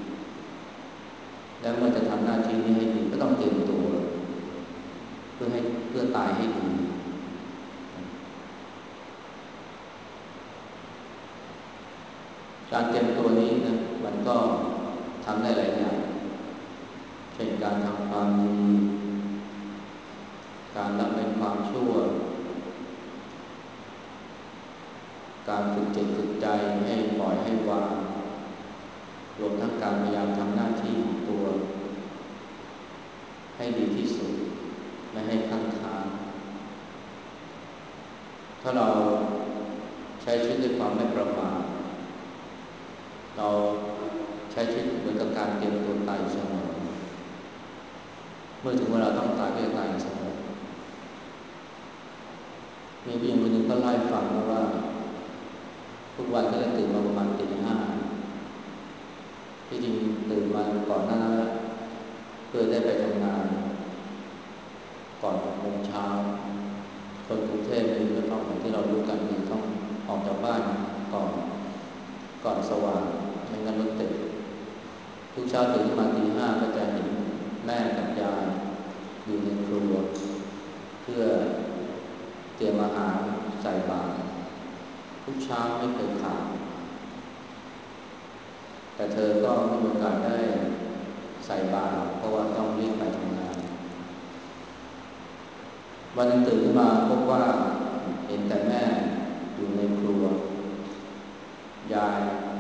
และเมื่อจะทำหน้าที่นี้ให้ดีก็ต้องเตรียมตัวเพื่อตายให้ดีการเตรียมตัวนี้นะมันก็ทำได้หลายอย่างเช่นการทำความดีการละเว้นความชั่วการฝึกจิตฝึกใจให้ปล่อยให้วางรวมทั้งการพยายามทำหน้าที่ของตัวให้ดีที่สุดไม่ให้ข้างค้างถ้าเราใช้ชีวิตด้วยความไม่ประมาทเราใช้ชีวิตเหมือนกับการเตรียมตัวตายเสมอเมื่อถึงเวลาต้องตายก็จะตายเสมอมีผู้หญิงคนหนึ่งก็เล่าให้ฟังว่าทุกวันก็จะตื่นมาประมาณตีห้าที่จริงตื่นมาก่อนหน้านั้นแล้วเพื่อได้ไปทำงานก่อน6 โมงเช้าคนกรุงเทพนี่ก็ต้องอย่างที่เรารู้กันคือต้องออกจากบ้านก่อนสว่างไม่งั้นรถติดทุกเช้าตื่นขึ้นมาตีห้าก็จะเห็นแม่กับยายอยู่ในครัวเพื่อเตรียมอาหารใส่บาตรทุกเช้าไม่เคยขาดแต่เธอก็ไม่มีโอกาสได้ใส่บาตรเพราะว่าต้องรีบไปทำงานวันนึงตื่นขึ้นมาพบว่าเห็นแต่แม่อยู่ในครัวยาย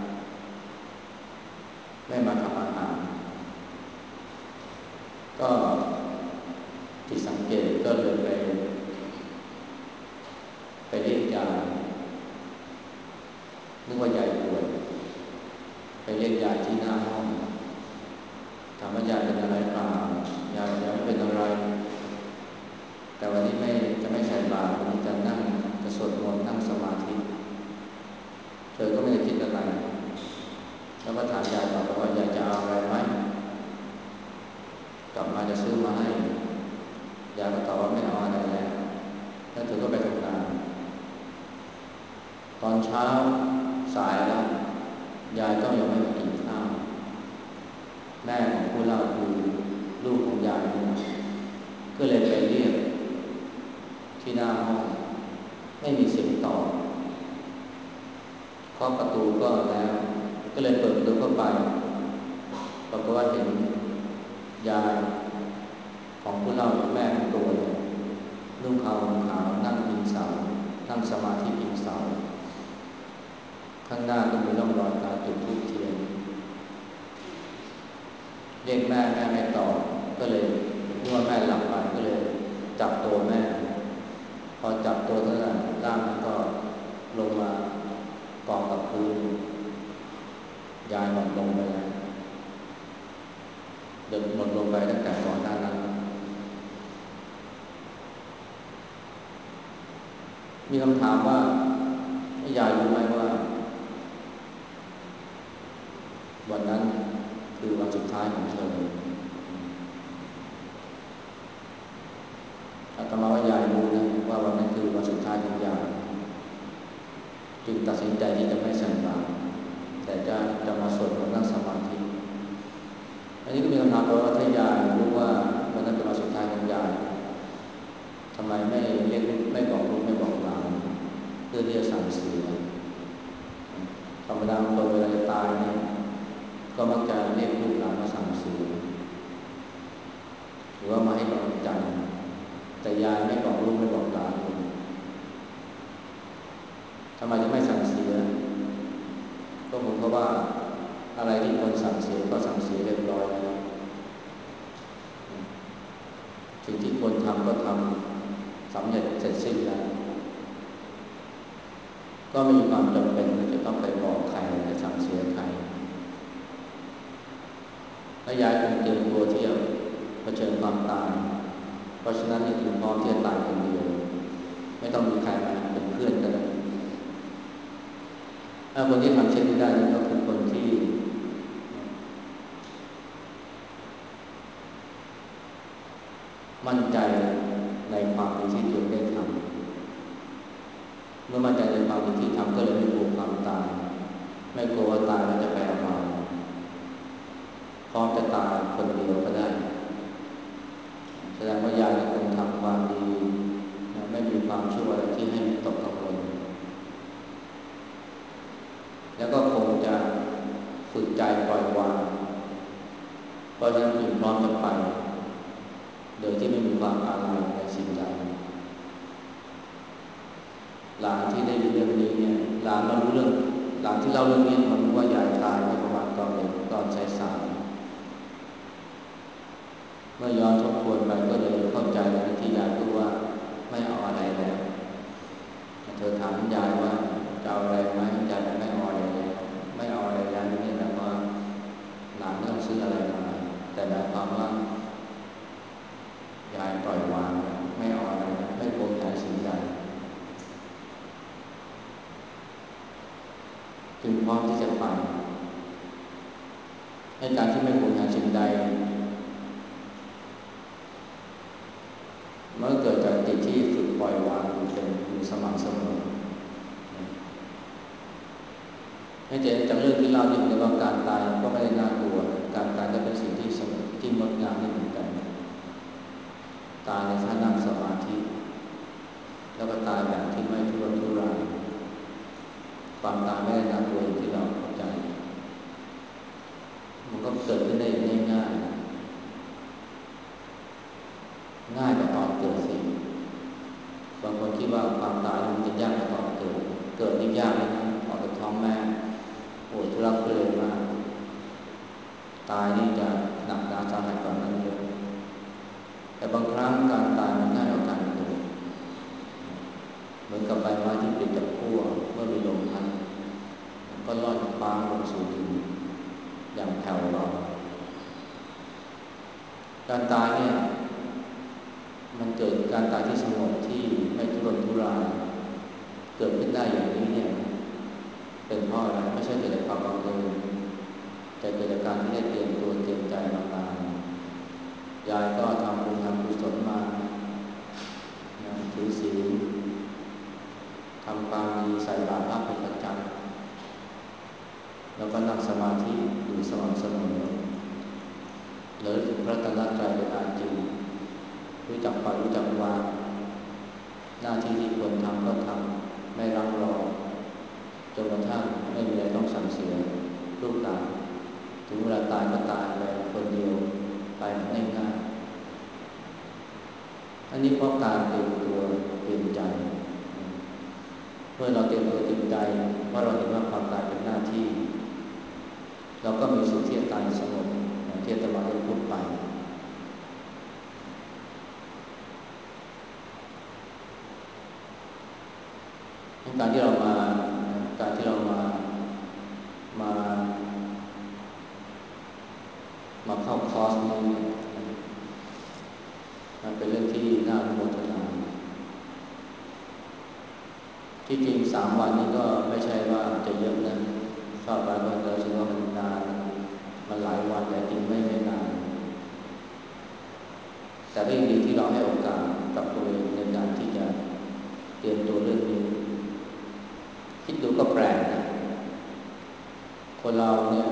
ไม่มาทำอาหารก็ผิดสังเกตก็เลยไปเรียกยายนึกว่ายายป่วยไปเรียกยายที่หน้าห้องถามว่ายายเป็นอะไรเปล่ายายไม่เป็นอะไรแต่วันนี้จะไม่ใส่บาตรวันนี้จะนั่งจะสวดมนต์นั่งสมาธิเธอก็ไม่ได้คิดอะไรแล้วก็ถามยายต่อไปว่ายายจะเอาอะไรไหมกลับมาจะซื้อมาให้ยายก็ตอบว่าไม่เอาอะไรแล้วเธอก็ไปทำงานตอนเช้าสายแล้วยายก็ยังไม่มากินข้าวแม่ของผู้เล่าคือลูกของยายก็เลยไปเรียกที่หน้าห้องไม่มีเสียงตอบเคาะประตูก็แล้วก็เลยเปิดประตูเข้าไปปรากฏว่าเห็นยายของผู้เล่าแม่ของตัวเนี่ยนุ่งขาวห่มขาวนั่งพิงเสานั่งสมาธิพิงเสาข้างหน้าก็มีร่องรอยการจุดธูปเทียนเรียกแม่ไม่ตอบก็เลยนึกว่าแม่หลับไปก็เลยจับตัวแม่พอจับตัวเท่านั้นร่างมันก็ลงมากองกับพื้นยายหมดลงไปแล้วเดินหมดลงไปตั้งแต่ก่อนหน้านั้นมีคำถามว่ายายรู้ไหมว่าวันนั้นคือวันสุดท้ายของเธออาตมาว่ายายรู้นะว่าวันนั้นคือวันสุดท้ายของยายจึงตัดสินใจที่จะไม่ใส่บาตรแต่จะมาสวดมนต์นั่งสมาธิอันนี้ก็มีคำถามว่าถ้ายายรู้ว่าวันนั้นเป็นวันสุดท้ายของยายทำไมไม่เรียกไม่บอกลูกไม่บอกหลานเพื่อที่จะสั่งสธรรมดาคนเวลาจะตายเนี่ยก็มักจะเรียกลูกหลานมาสั่งเสียหรือว่ามาให้กำลังใจแต่ยายไม่บอกลูกไม่บอกหลานเลยทำไมจะไม่สั่งเสียก็คงเพราะว่าอะไรที่คนสั่งเสียก็สั่งเสียเรียบร้อยแล้วสิ่งที่ควรทำก็ทำสำเร็จเสร็จสิ้นแล้วก็ไม่มีความจำเป็นที่จะต้องไปบอกใครจะสั่งเสียใครและยายคงเตรียมตัวที่จะเผชิญความตายเพราะฉะนั้นนี่คือพร้อมที่จะตายคนเดียวไม่ต้องมีใครมาเป็นเพื่อนกันถ้าคนที่ทำเช่นนี้ได้ก็คือคนที่มั่นใจในความดีที่ตัวเองได้ทำเมื่อมั่นใจในความดีที่ทำก็เลยไม่กลัวความตายไม่กลัวว่าตายแล้วจะไปอบายพร้อมจะตายคนเดียวก็ได้แสดงว่ายายคงทำความดีไม่มีความชั่วอะไรที่ให้ตกกังวลแล้วก็คงจะฝึกใจปล่อยวางเพราะฉะนั้นจึงพร้อมจะไปโดยที่ไม่มีความอาลัยในสิ่งใดหลานที่ได้ยินเรื่องนี้เนี่ยหลานมารู้เรื่องหลานที่เล่าเรื่องนี้มารู้ว่ายายตายเมื่อประมาณตอนเด็กตอนสายเมื่อย้อนทบทวนไปก็เลยเข้าใจที่ยายพูดว่าไม่เอาอะไรแล้วเธอถามยายว่าจะเอาอะไรไหมยายไม่เอาอะไรแล้วไม่เอาอะไรแล้วนี่แปลว่าหลานไม่ต้องซื้ออะไรมาแต่หมายความว่ายายปล่อยวางไม่เอาอะไรไม่โกรธแค้นสิ่งใดจึงพร้อมที่จะไปในการที่ไม่โกรธแค้นสิ่งใดเมื่อเกิดจากจิตที่ฝึกปล่อยวางอยู่สม่ำเสมอให้เจนจำเรื่องที่เล่าอยู่ในว่าการตายก็ไม่ได้น่ากลัวการตายก็เป็นสิ่งที่สงบที่งดงามที่เหมือนกันตายในท่านั่งสมาธิแล้วก็ตายแบบที่ไม่ทุรนทุรายความตายไม่ได้น่ากลัวอย่างที่เราเข้าใจมันก็เกิดขึ้นได้ง่ายๆง่ายกว่าตอนเกิดสิบางคนคิดว่าความตายมันจะยากกว่าตอนเกิดนี่ยากเลยนะออกจากท้องแม่โอ้ทุรักทุเลมากตายนี่จะหนักหนาสาหัสกว่านั้นเยอะแต่บางครั้งการตายมันง่ายกว่าการเกิดเหมือนกับใบไม้ที่ปลิดจากขั้วเมื่อมีลมพัดก็ลอยฟ้าลงสู่ดินอย่างแผ่วเบาการตายเนี่ยมันเกิดการตายที่สงบที่ไม่ทุรนทุรายเกิดขึ้นได้อย่างนี้เนี่ยเป็นเพราะอะไรไม่ใช่เกิดจากความบังเอิญแต่เกิดจากการที่ได้เตรียมตัวเตรียมใจมานานยายก็ทำบุญทำกุศลมาถือศีลทำความดีใส่บาตรพระเป็นประจำแล้วก็นั่งสมาธิอยู่สม่ำเสมอเลยถึงพระตรัสใจโดยการจริงรู้จักปล่อยรู้จักวางหน้าที่ที่ควรทำก็ทำไม่รักรอจนกระทั่งไม่มีอะไรต้องสั่งเสียลูกหลานถึงเวลาตายก็ตายไปคนเดียวไปง่ายๆอันนี้เพราะการเตรียมตัวเตรียมใจเมื่อเราเตรียมตัวเตรียมใจเพราะเราเห็นว่าความตายเป็นหน้าที่เราก็มีสิทธิ์ที่จะตายสงบอย่างที่อาตมาได้พูดไปการที่เรามาเข้าคอร์สนี้มันเป็นเรื่องที่น่าอนุโมทนาที่จริง3 วันนี้ก็ไม่ใช่ว่าจะเยอะนะชอบไปวันเราคิดว่ามันนานมันหลายวันแต่จริงไม่นานแต่ก็ยังดีที่เราให้โอกาสกับตัวเองในการที่จะเตรียมตัวเรื่องนี้คิดดูก็แปลกนะคนเราเนี่ย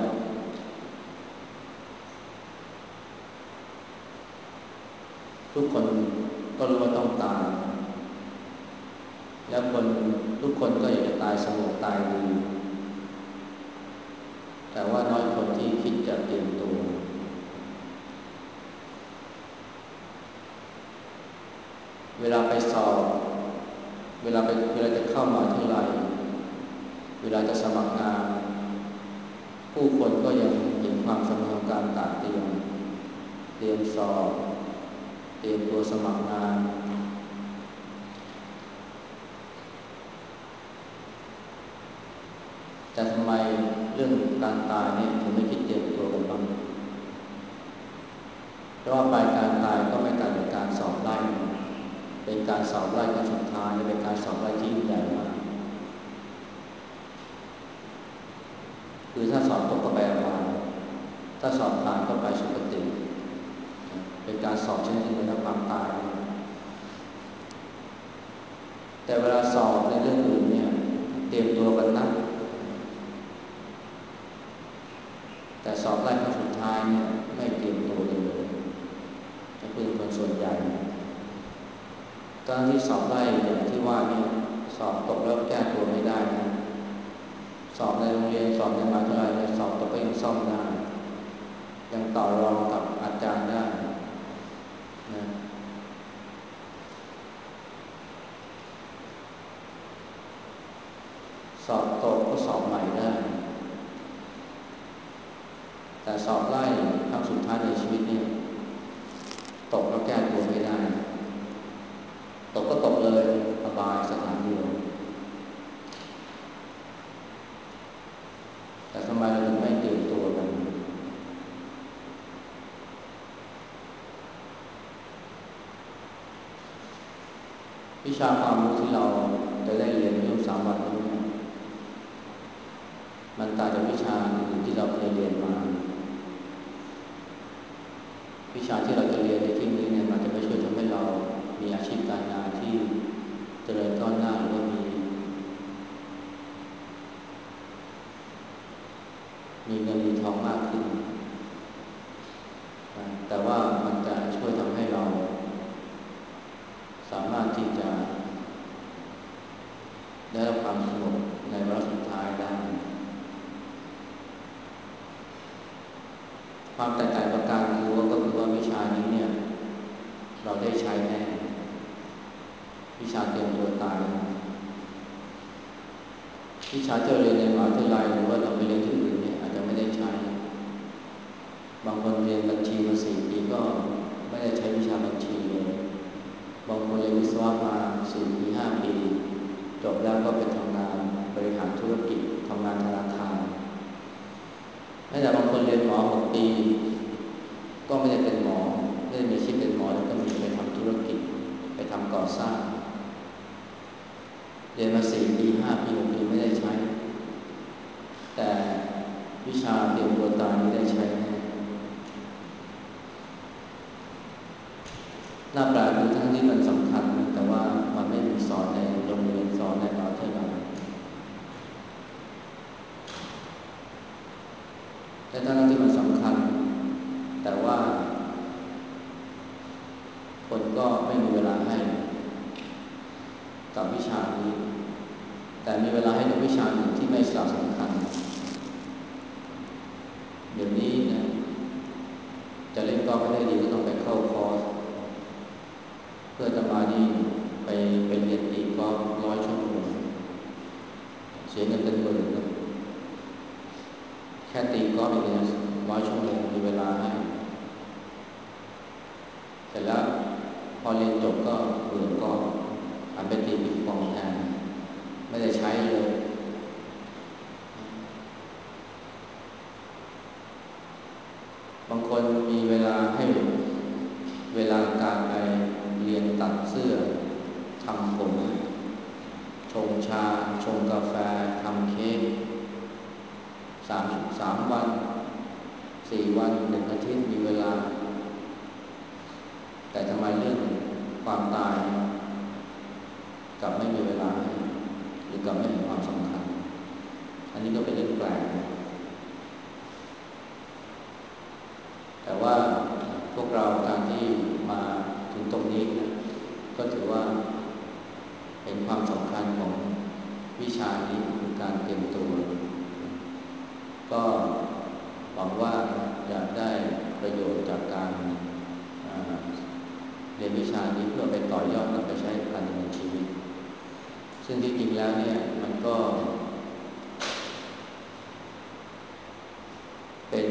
ทุกคนก็รู้ว่าต้องตายแล้วทุกคนก็อยากจะตายสงบตายดีเวลาไปสอบเวลาจะเข้ามหาวิทยาลัยเวลาจะสมัครงานผู้คนก็ยังเห็นความสำคัญของการตัดเตรียมสอบเตรียมตัวสมัครงานแต่ทำไมเรื่องการตายเนี่ยถึงไม่คิดเตรียมตัวกันบ้างเพราะว่าปลายการตายก็ไม่ต่างจากการสอบไล่เป็นการสอบไล่ครั้งสุดท้ายเป็นการสอบไล่ที่ยิ่งใหญ่มากคือถ้าสอบตกก็ไปอบายถ้าสอบผ่านก็ไปสุคติเป็นการสอบชนิดหนึ่งในความตายแต่เวลาสอบในเรื่องอื่นเนี่ยเตรียมตัวกันนะแต่สอบไล่ครั้งสุดท้ายเนี่ยไม่เตรียมตัวเลยจะเป็นคนส่วนใหญ่การที่สอบไล่อย่างที่ว่าเนี่ยสอบตกแล้วแก้ตัวไม่ได้นะสอบในโรงเรียนสอบในมหาวิทยาลัยสอบตกก็ยังซ่อมได้ยังต่อรองกับอาจารย์ได้นะสอบตกก็สอบใหม่ได้แต่สอบไล่ครั้งสุดท้ายในชีวิตเนี่ยตกแล้วแก้ตัวไม่ได้ตกก็ตกเลยอบายสถานเดียวแต่ทำไมเราถึงไม่เตรียมตัวกันวิชาความรู้ที่เราจะได้เรียนในช่วง3 วันนี้มันต่างจากวิชาอื่นที่เราเคยเรียนมาวิชาที่เราจะเรียนในที่นี้เนี่ยมันจะไม่ช่วยทำให้เรามีอาชีพการงานที่เจริญก้าวหน้าหรือว่ามีเงินมีทองมากขึ้นแต่ว่ามันจะช่วยทำให้เราสามารถที่จะได้รับความสงบในวาระสุดท้ายได้ความแตกต่างประการคือว่าวิชานี้เนี่ยเราได้ใช้แน่วิชาเตรียมตัวตายวิชาที่เราเรียนในมหาวิทยาลัยหรือว่าเราไปเรียนที่อื่นเนี่ยอาจจะไม่ได้ใช้บางคนเรียนบัญชีมา4 ปีก็ไม่ได้ใช้วิชาบัญชีเลยบางคนเรียนวิศวะมา4 ปี 5 ปีจบแล้วก็ไปทำงานบริหารธุรกิจทำงานธนาคารแม้แต่บางคนเรียนหมอ6 ปีก็ไม่ได้เป็นหมอไม่ได้มีอาชีพเป็นหมอแล้วก็มีไปทำธุรกิจไปทำก่อสร้างเรียนมา4 ปี 5 ปี 6 ปีไม่ได้ใช้แต่วิชาเตรียมตัวตายนี่ได้ใช้แน่หน้าแปลกคือทั้งที่มันสำคัญแต่ว่ามันไม่มีสอนในโรงเรียนสอนในมหาวิทยาลัยแต่ทั้งที่มันสำคัญแต่ว่าคนก็ไม่มีเวลาให้กับวิชานี้แต่มีเวลาให้กับวิชาอื่นที่ไม่สำคัญเดี๋ยวนี้นะจะเล่นกอล์ฟไม่ได้ดีก็ต้องไปเข้าคอร์สเพื่อจะมานี่ไปเรียนตีกอล์ฟ100 ชั่วโมงเสียเงินเป็นหมื่นนะแค่ตีกอล์ฟอย่างนี้100 ชั่วโมงมีเวลาให้เสร็จแล้วพอเรียนจบก็เบื่อก็หันไปตีปิงปองแทนไม่ได้ใช้เลยบางคนมีเวลาให้เวลาการไปเรียนตัดเสื้อทำผมชงชาชงกาแฟทำเค้ก3 วัน4 วัน1 อาทิตย์มีเวลาแต่ทำไมเรื่องความตายกลับไม่มีเวลาให้หรือกลับไม่เห็นความสำคัญอันนี้ก็เป็นเรื่องแปลกแต่ว่าพวกเราการที่มาถึงตรงนี้นะก็ถือว่าเห็นความสำคัญของวิชานี้คือการเตรียมตัวก็หวังว่าอยากได้ประโยชน์จากการเรียนวิชานี้เพื่อไปต่อยอดนำไปใช้การดำเนินชีวิตซึ่งที่จริงแล้วเนี่ยมันก็เป็น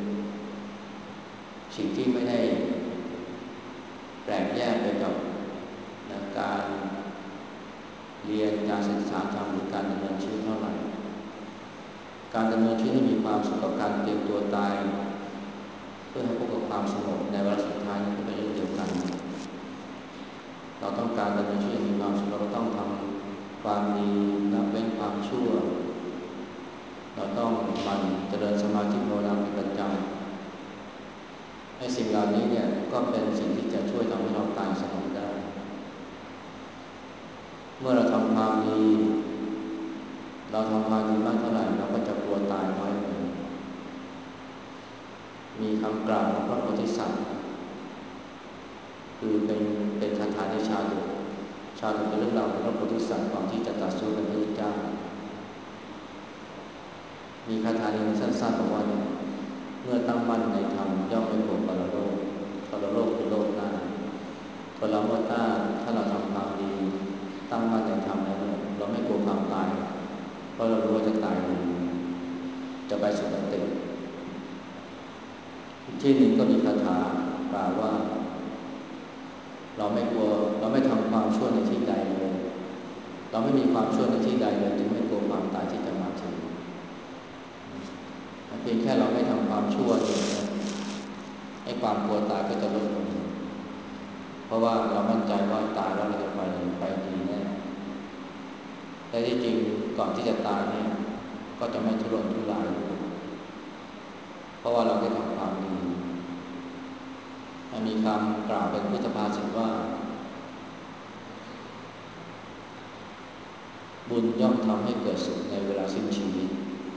สิ่งที่ไม่ได้แปลกแยกไปกับการเรียนการศึกษาธรรมหรือการดำเนินชีวิตเท่าไหร่การดำเนินชีวิตให้มีความสุขกับการเตรียมตัวตายเพื่อให้พบกับความสงบในวาระสุดท้ายก็เป็นเรื่องเดียวกันเราต้องการดำเนินชีวิตมีความสุขเราก็ต้องทำความดีละเว้นความชั่วเราต้องหมั่นเจริญสมาธิภาวนาเป็นประจำให้สิ่งเหล่านี้เนี่ยก็เป็นสิ่งที่จะช่วยทำให้เราตายสงบได้เมื่อเราทำความดีเราทำความดีมากเท่าไหร่เราก็จะกลัวตายน้อยลงมีคำกล่าวของพระโพธิสัตว์คือเป็นคาถาในชาดกเป็นเรื่องราวของพระโพธิสัตว์ก่อนที่จะตรัสรู้เป็นพระพุทธเจ้ามีคาถาหนึ่งสั้นๆบอกว่าเมื่อตั้งมั่นในธรรมย่อมไม่กลัวปรโลกคือโลกหน้าคนเราเมื่อถ้าเราทำความดีตั้งมั่นในธรรมแล้วเราไม่กลัวความตายเพราะเรารู้ว่าจะตายดีจะไปสุคติที่หนึ่งก็มีคาถากล่าวว่าเราไม่ทำความชั่วในที่ใดเลยเราไม่มีความชั่วในที่ใดเลยจึงไม่กลัวความตายที่จะมาถึงเพียงแค่เราไม่ทำความชั่วเองให้ความกลัวตายก็จะลดลงเพราะว่าเรามั่นใจว่าตายแล้วเราจะไปดีแน่แต่ที่จริงก่อนที่จะตายเนี่ยก็จะไม่ทุรนทุรายเพราะว่าเราได้ทำความดีมีคำกล่าวเป็นพุทธภาษิตว่าบุญย่อมทำให้เกิดสุขในเวลาสิ้นชีวิต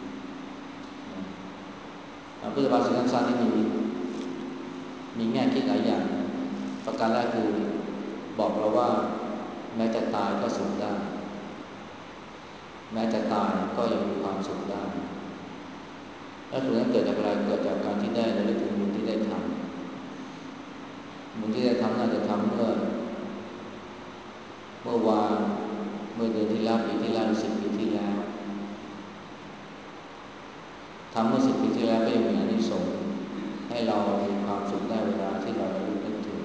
พุทธภาษิตสั้นๆที่มีแง่คิดหลายอย่างประการแรกคือบอกเราว่าแม้จะตายก็สุขได้แม้จะตายก็ยังมีความสุขได้และสุขนั้นเกิดจากอะไรเกิดจากการที่ได้ระลึกถึงบุญที่ได้ทำบุญที่ได้ทำน่าจะทำเมื่อวานเมื่อเดือนที่แล้วปีที่แล้ว10 ปีที่แล้วทำเมื่อ10 ปีที่แล้วก็ยังมีอานิสงส์ให้เรามีความสุขได้เวลาที่เราระลึกนึกถึง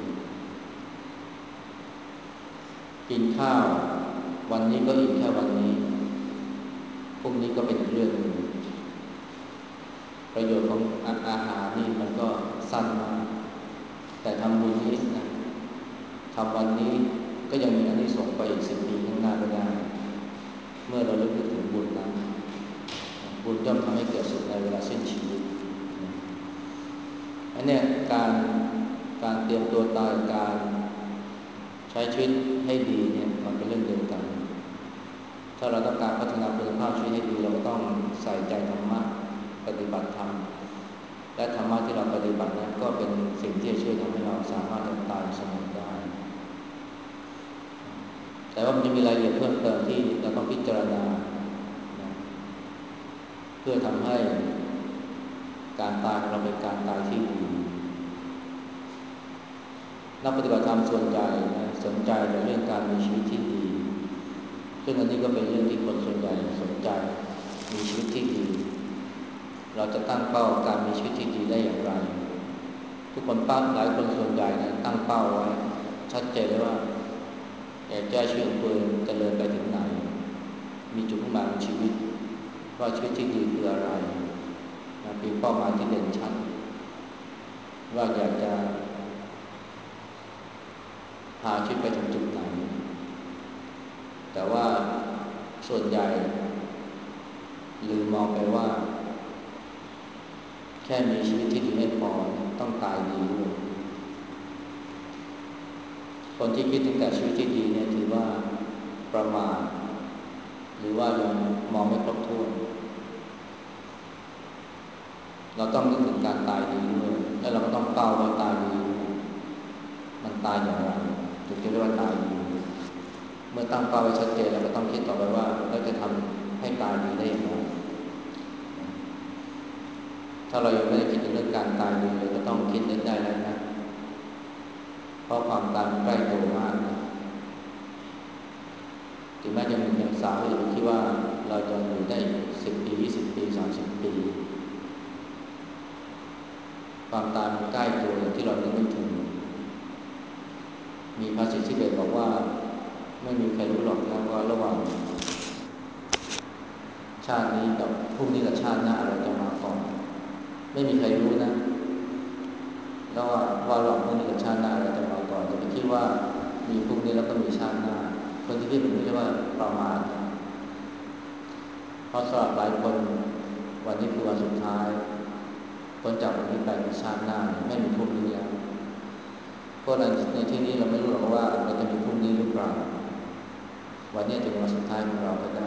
กินข้าววันนี้ก็อิ่มแค่วันนี้พรุ่งนี้ก็เป็นเรื่องนึงประโยชน์ของอาหารนี่มันก็สั้นมากแต่ทำบุญนี้นะทำวันนี้ก็ยังมีอานิสงส์ไปอีก10 ปีข้างหน้าก็ได้เมื่อเราระลึกถึงบุญนั้นบุญย่อมทำให้เกิดสุขในเวลาสิ้นชีวิตอันนี้การเตรียมตัวตายการใช้ชีวิตให้ดีเนี่ยมันเป็นเรื่องเดียวกันถ้าเราต้องการพัฒนาคุณภาพชีวิตให้ดีเราก็ต้องใส่ใจธรรมะปฏิบัติธรรมและธรรมะที่เราปฏิบัตินั้นก็เป็นสิ่งที่จะช่วยทำให้เราสามารถตายสงบได้แต่ว่ามันจะมีรายละเอียดเพิ่มเติมที่เราต้องพิจารณาเพื่อทำให้การตายของเราเป็นการตายที่ดีนักปฏิบัติธรรมส่วนใหญ่สนใจในเรื่องการมีชีวิตที่ดีซึ่งอันนี้ก็เป็นเรื่องที่คนส่วนใหญ่สนใจมีชีวิตที่ดีเราจะตั้งเป้าการมีชีวิตที่ดีได้อย่างไรทุกคนหลายคนส่วนใหญ่นะตั้งเป้าไว้ชัดเจนเลยว่าอยากจะชีวิตของตัวเองเจริญไปถึงไหนมีจุดมุ่งหมายของชีวิตว่าชีวิตที่ดีคืออะไรมีเป้าหมายที่เด่นชัดว่าอยากจะพาชีวิตไปถึงจุดไหนแต่ว่าส่วนใหญ่ลืมมองไปว่าแค่มีชีวิตที่ดีไม่พอต้องตายดีด้วยคนที่คิดถึงแต่ชีวิตที่ดีเนี่ยถือว่าประมาทหรือว่ายังมองไม่ครบถ้วนเราต้องนึกถึงการตายดีด้วยและเราก็ต้องเป้าว่าตายดีมันตายอย่างไรถึงจะเรียกว่าตายดีเมื่อตั้งเป้าไว้ชัดเจนแล้วก็ต้องคิดต่อไปว่าเราจะทำให้ตายดีได้อย่างไรถ้าเรายังไม่ได้คิดถึงเรื่องการตายดีเราก็ต้องคิดได้แล้วนะราะความตายมันใกล้ตัวมากนะถึงแม้จะยังสาวอยู่คิดว่าเราจะอยู่ได้10 ปี20 ปี30 ปีความตายมันใกล้ตัวอย่างที่เรานึกไม่ถึงมีภาษิตที่เบสบอกว่าไม่มีใครรู้หรอกนะว่าระหว่างชาตินี้กับพรุ่งนี้กับชาติหน้าเราจะมาก่อนไม่มีใครรู้นะแล้วว่าระหว่างพรุ่งนี้กับชาติหน้าเราจะมาก่อนจะไปคิดว่ามีพรุ่งนี้แล้วก็มีชาติหน้าคนที่คิดแบบนี้เรียกว่าประมาทเพราะสำหรับหลายคนวันนี้คือวันสุดท้ายพ้นจากวันนี้ไปเป็นชาติหน้าไม่มีพรุ่งนี้แล้วเพราะในที่นี้เราไม่รู้หรอกว่าเราจะมีพรุ่งนี้หรือเปล่าวันนี้จะเป็นวันสุดท้ายของเราก็ได้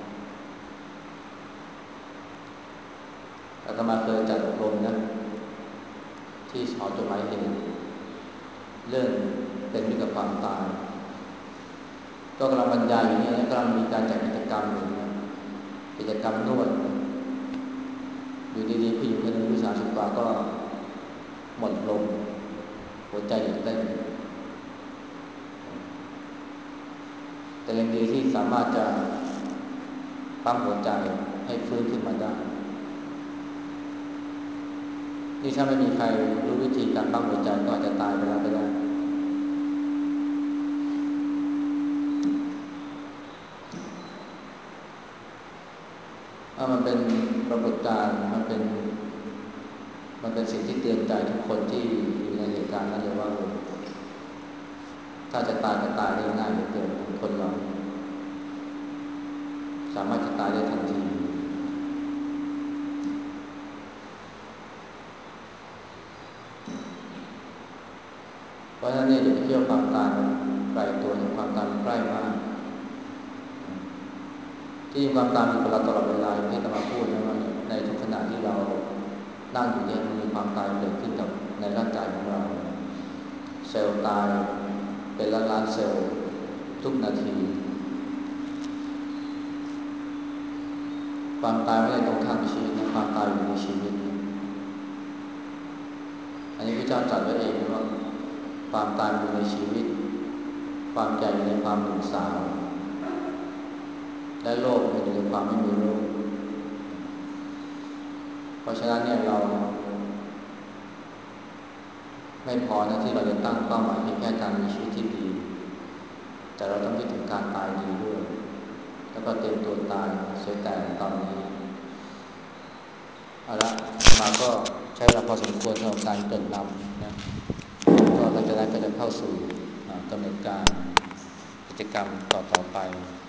อาตมาเคยจัดอบรมนะที่หอจดหมายเหตุเรื่องเป็นมิตรกับความตายก็กำลังบรรยายอยู่นี่กำลังมีการจัดกิจกรรมอยู่นะกิจกรรมนวดอยู่ดีๆผู้หญิงคนหนึ่งอายุ30 กว่าก็หมดลมหัวใจหยุดเต้นแต่ยังดีที่สามารถจะปั๊มหัวใจให้ฟื้นขึ้นมาได้นี่ถ้าไม่มีใครรู้วิธีการปั๊มหัวใจก็อาจจะตายไปแล้วก็ได้มันเป็นปรากฏการณ์มันเป็นสิ่งที่เตือนใจทุกคนที่อยู่ในเหตุการณ์นั้นเลยว่าถ้าจะตายก็ตายได้ง่ายเหลือเกินคนเราสามารถจะตายได้ทันทีเพราะฉะนั้นเนี่ยอย่าไปเที่ยวความตายมันไกลตัวความตายมันใกล้มากที่ความตายมีกับเราตลอดเวลาอย่างที่อาตมาพูดนะว่าในทุกขณะที่เรานั่งอยู่เนี่ยมันมีความตายเกิดขึ้นกับในร่างกายของเราเซลล์ตายเป็นล้านๆเซลล์ทุกนาทีความตายไม่ได้ตรงข้ามกับชีวิตนะความตายอยู่ในชีวิตอันนี้พระเจ้าตรัสไว้เองนะว่าความตายอยู่ในชีวิตความแก่อยู่ในความหนุ่มสาวและโลกอยู่ในความไม่มีโลกเพราะฉะนั้นเนี่ยเราไม่พอนะที่เราจะตั้งเป้าหมายเพียงแค่การมีชีวิตที่ดีแต่เราต้องคิดถึงการตายดีด้วยแล้วก็เตรียมตัวตายเสียแต่ตอนนี้เอาละมาก็ใช้เวลาพอสมควรสำหรับการเกริ่นนำนะก็หลังจากนั้นก็จะเข้าสู่กำหนดการกิจกรรมต่อไป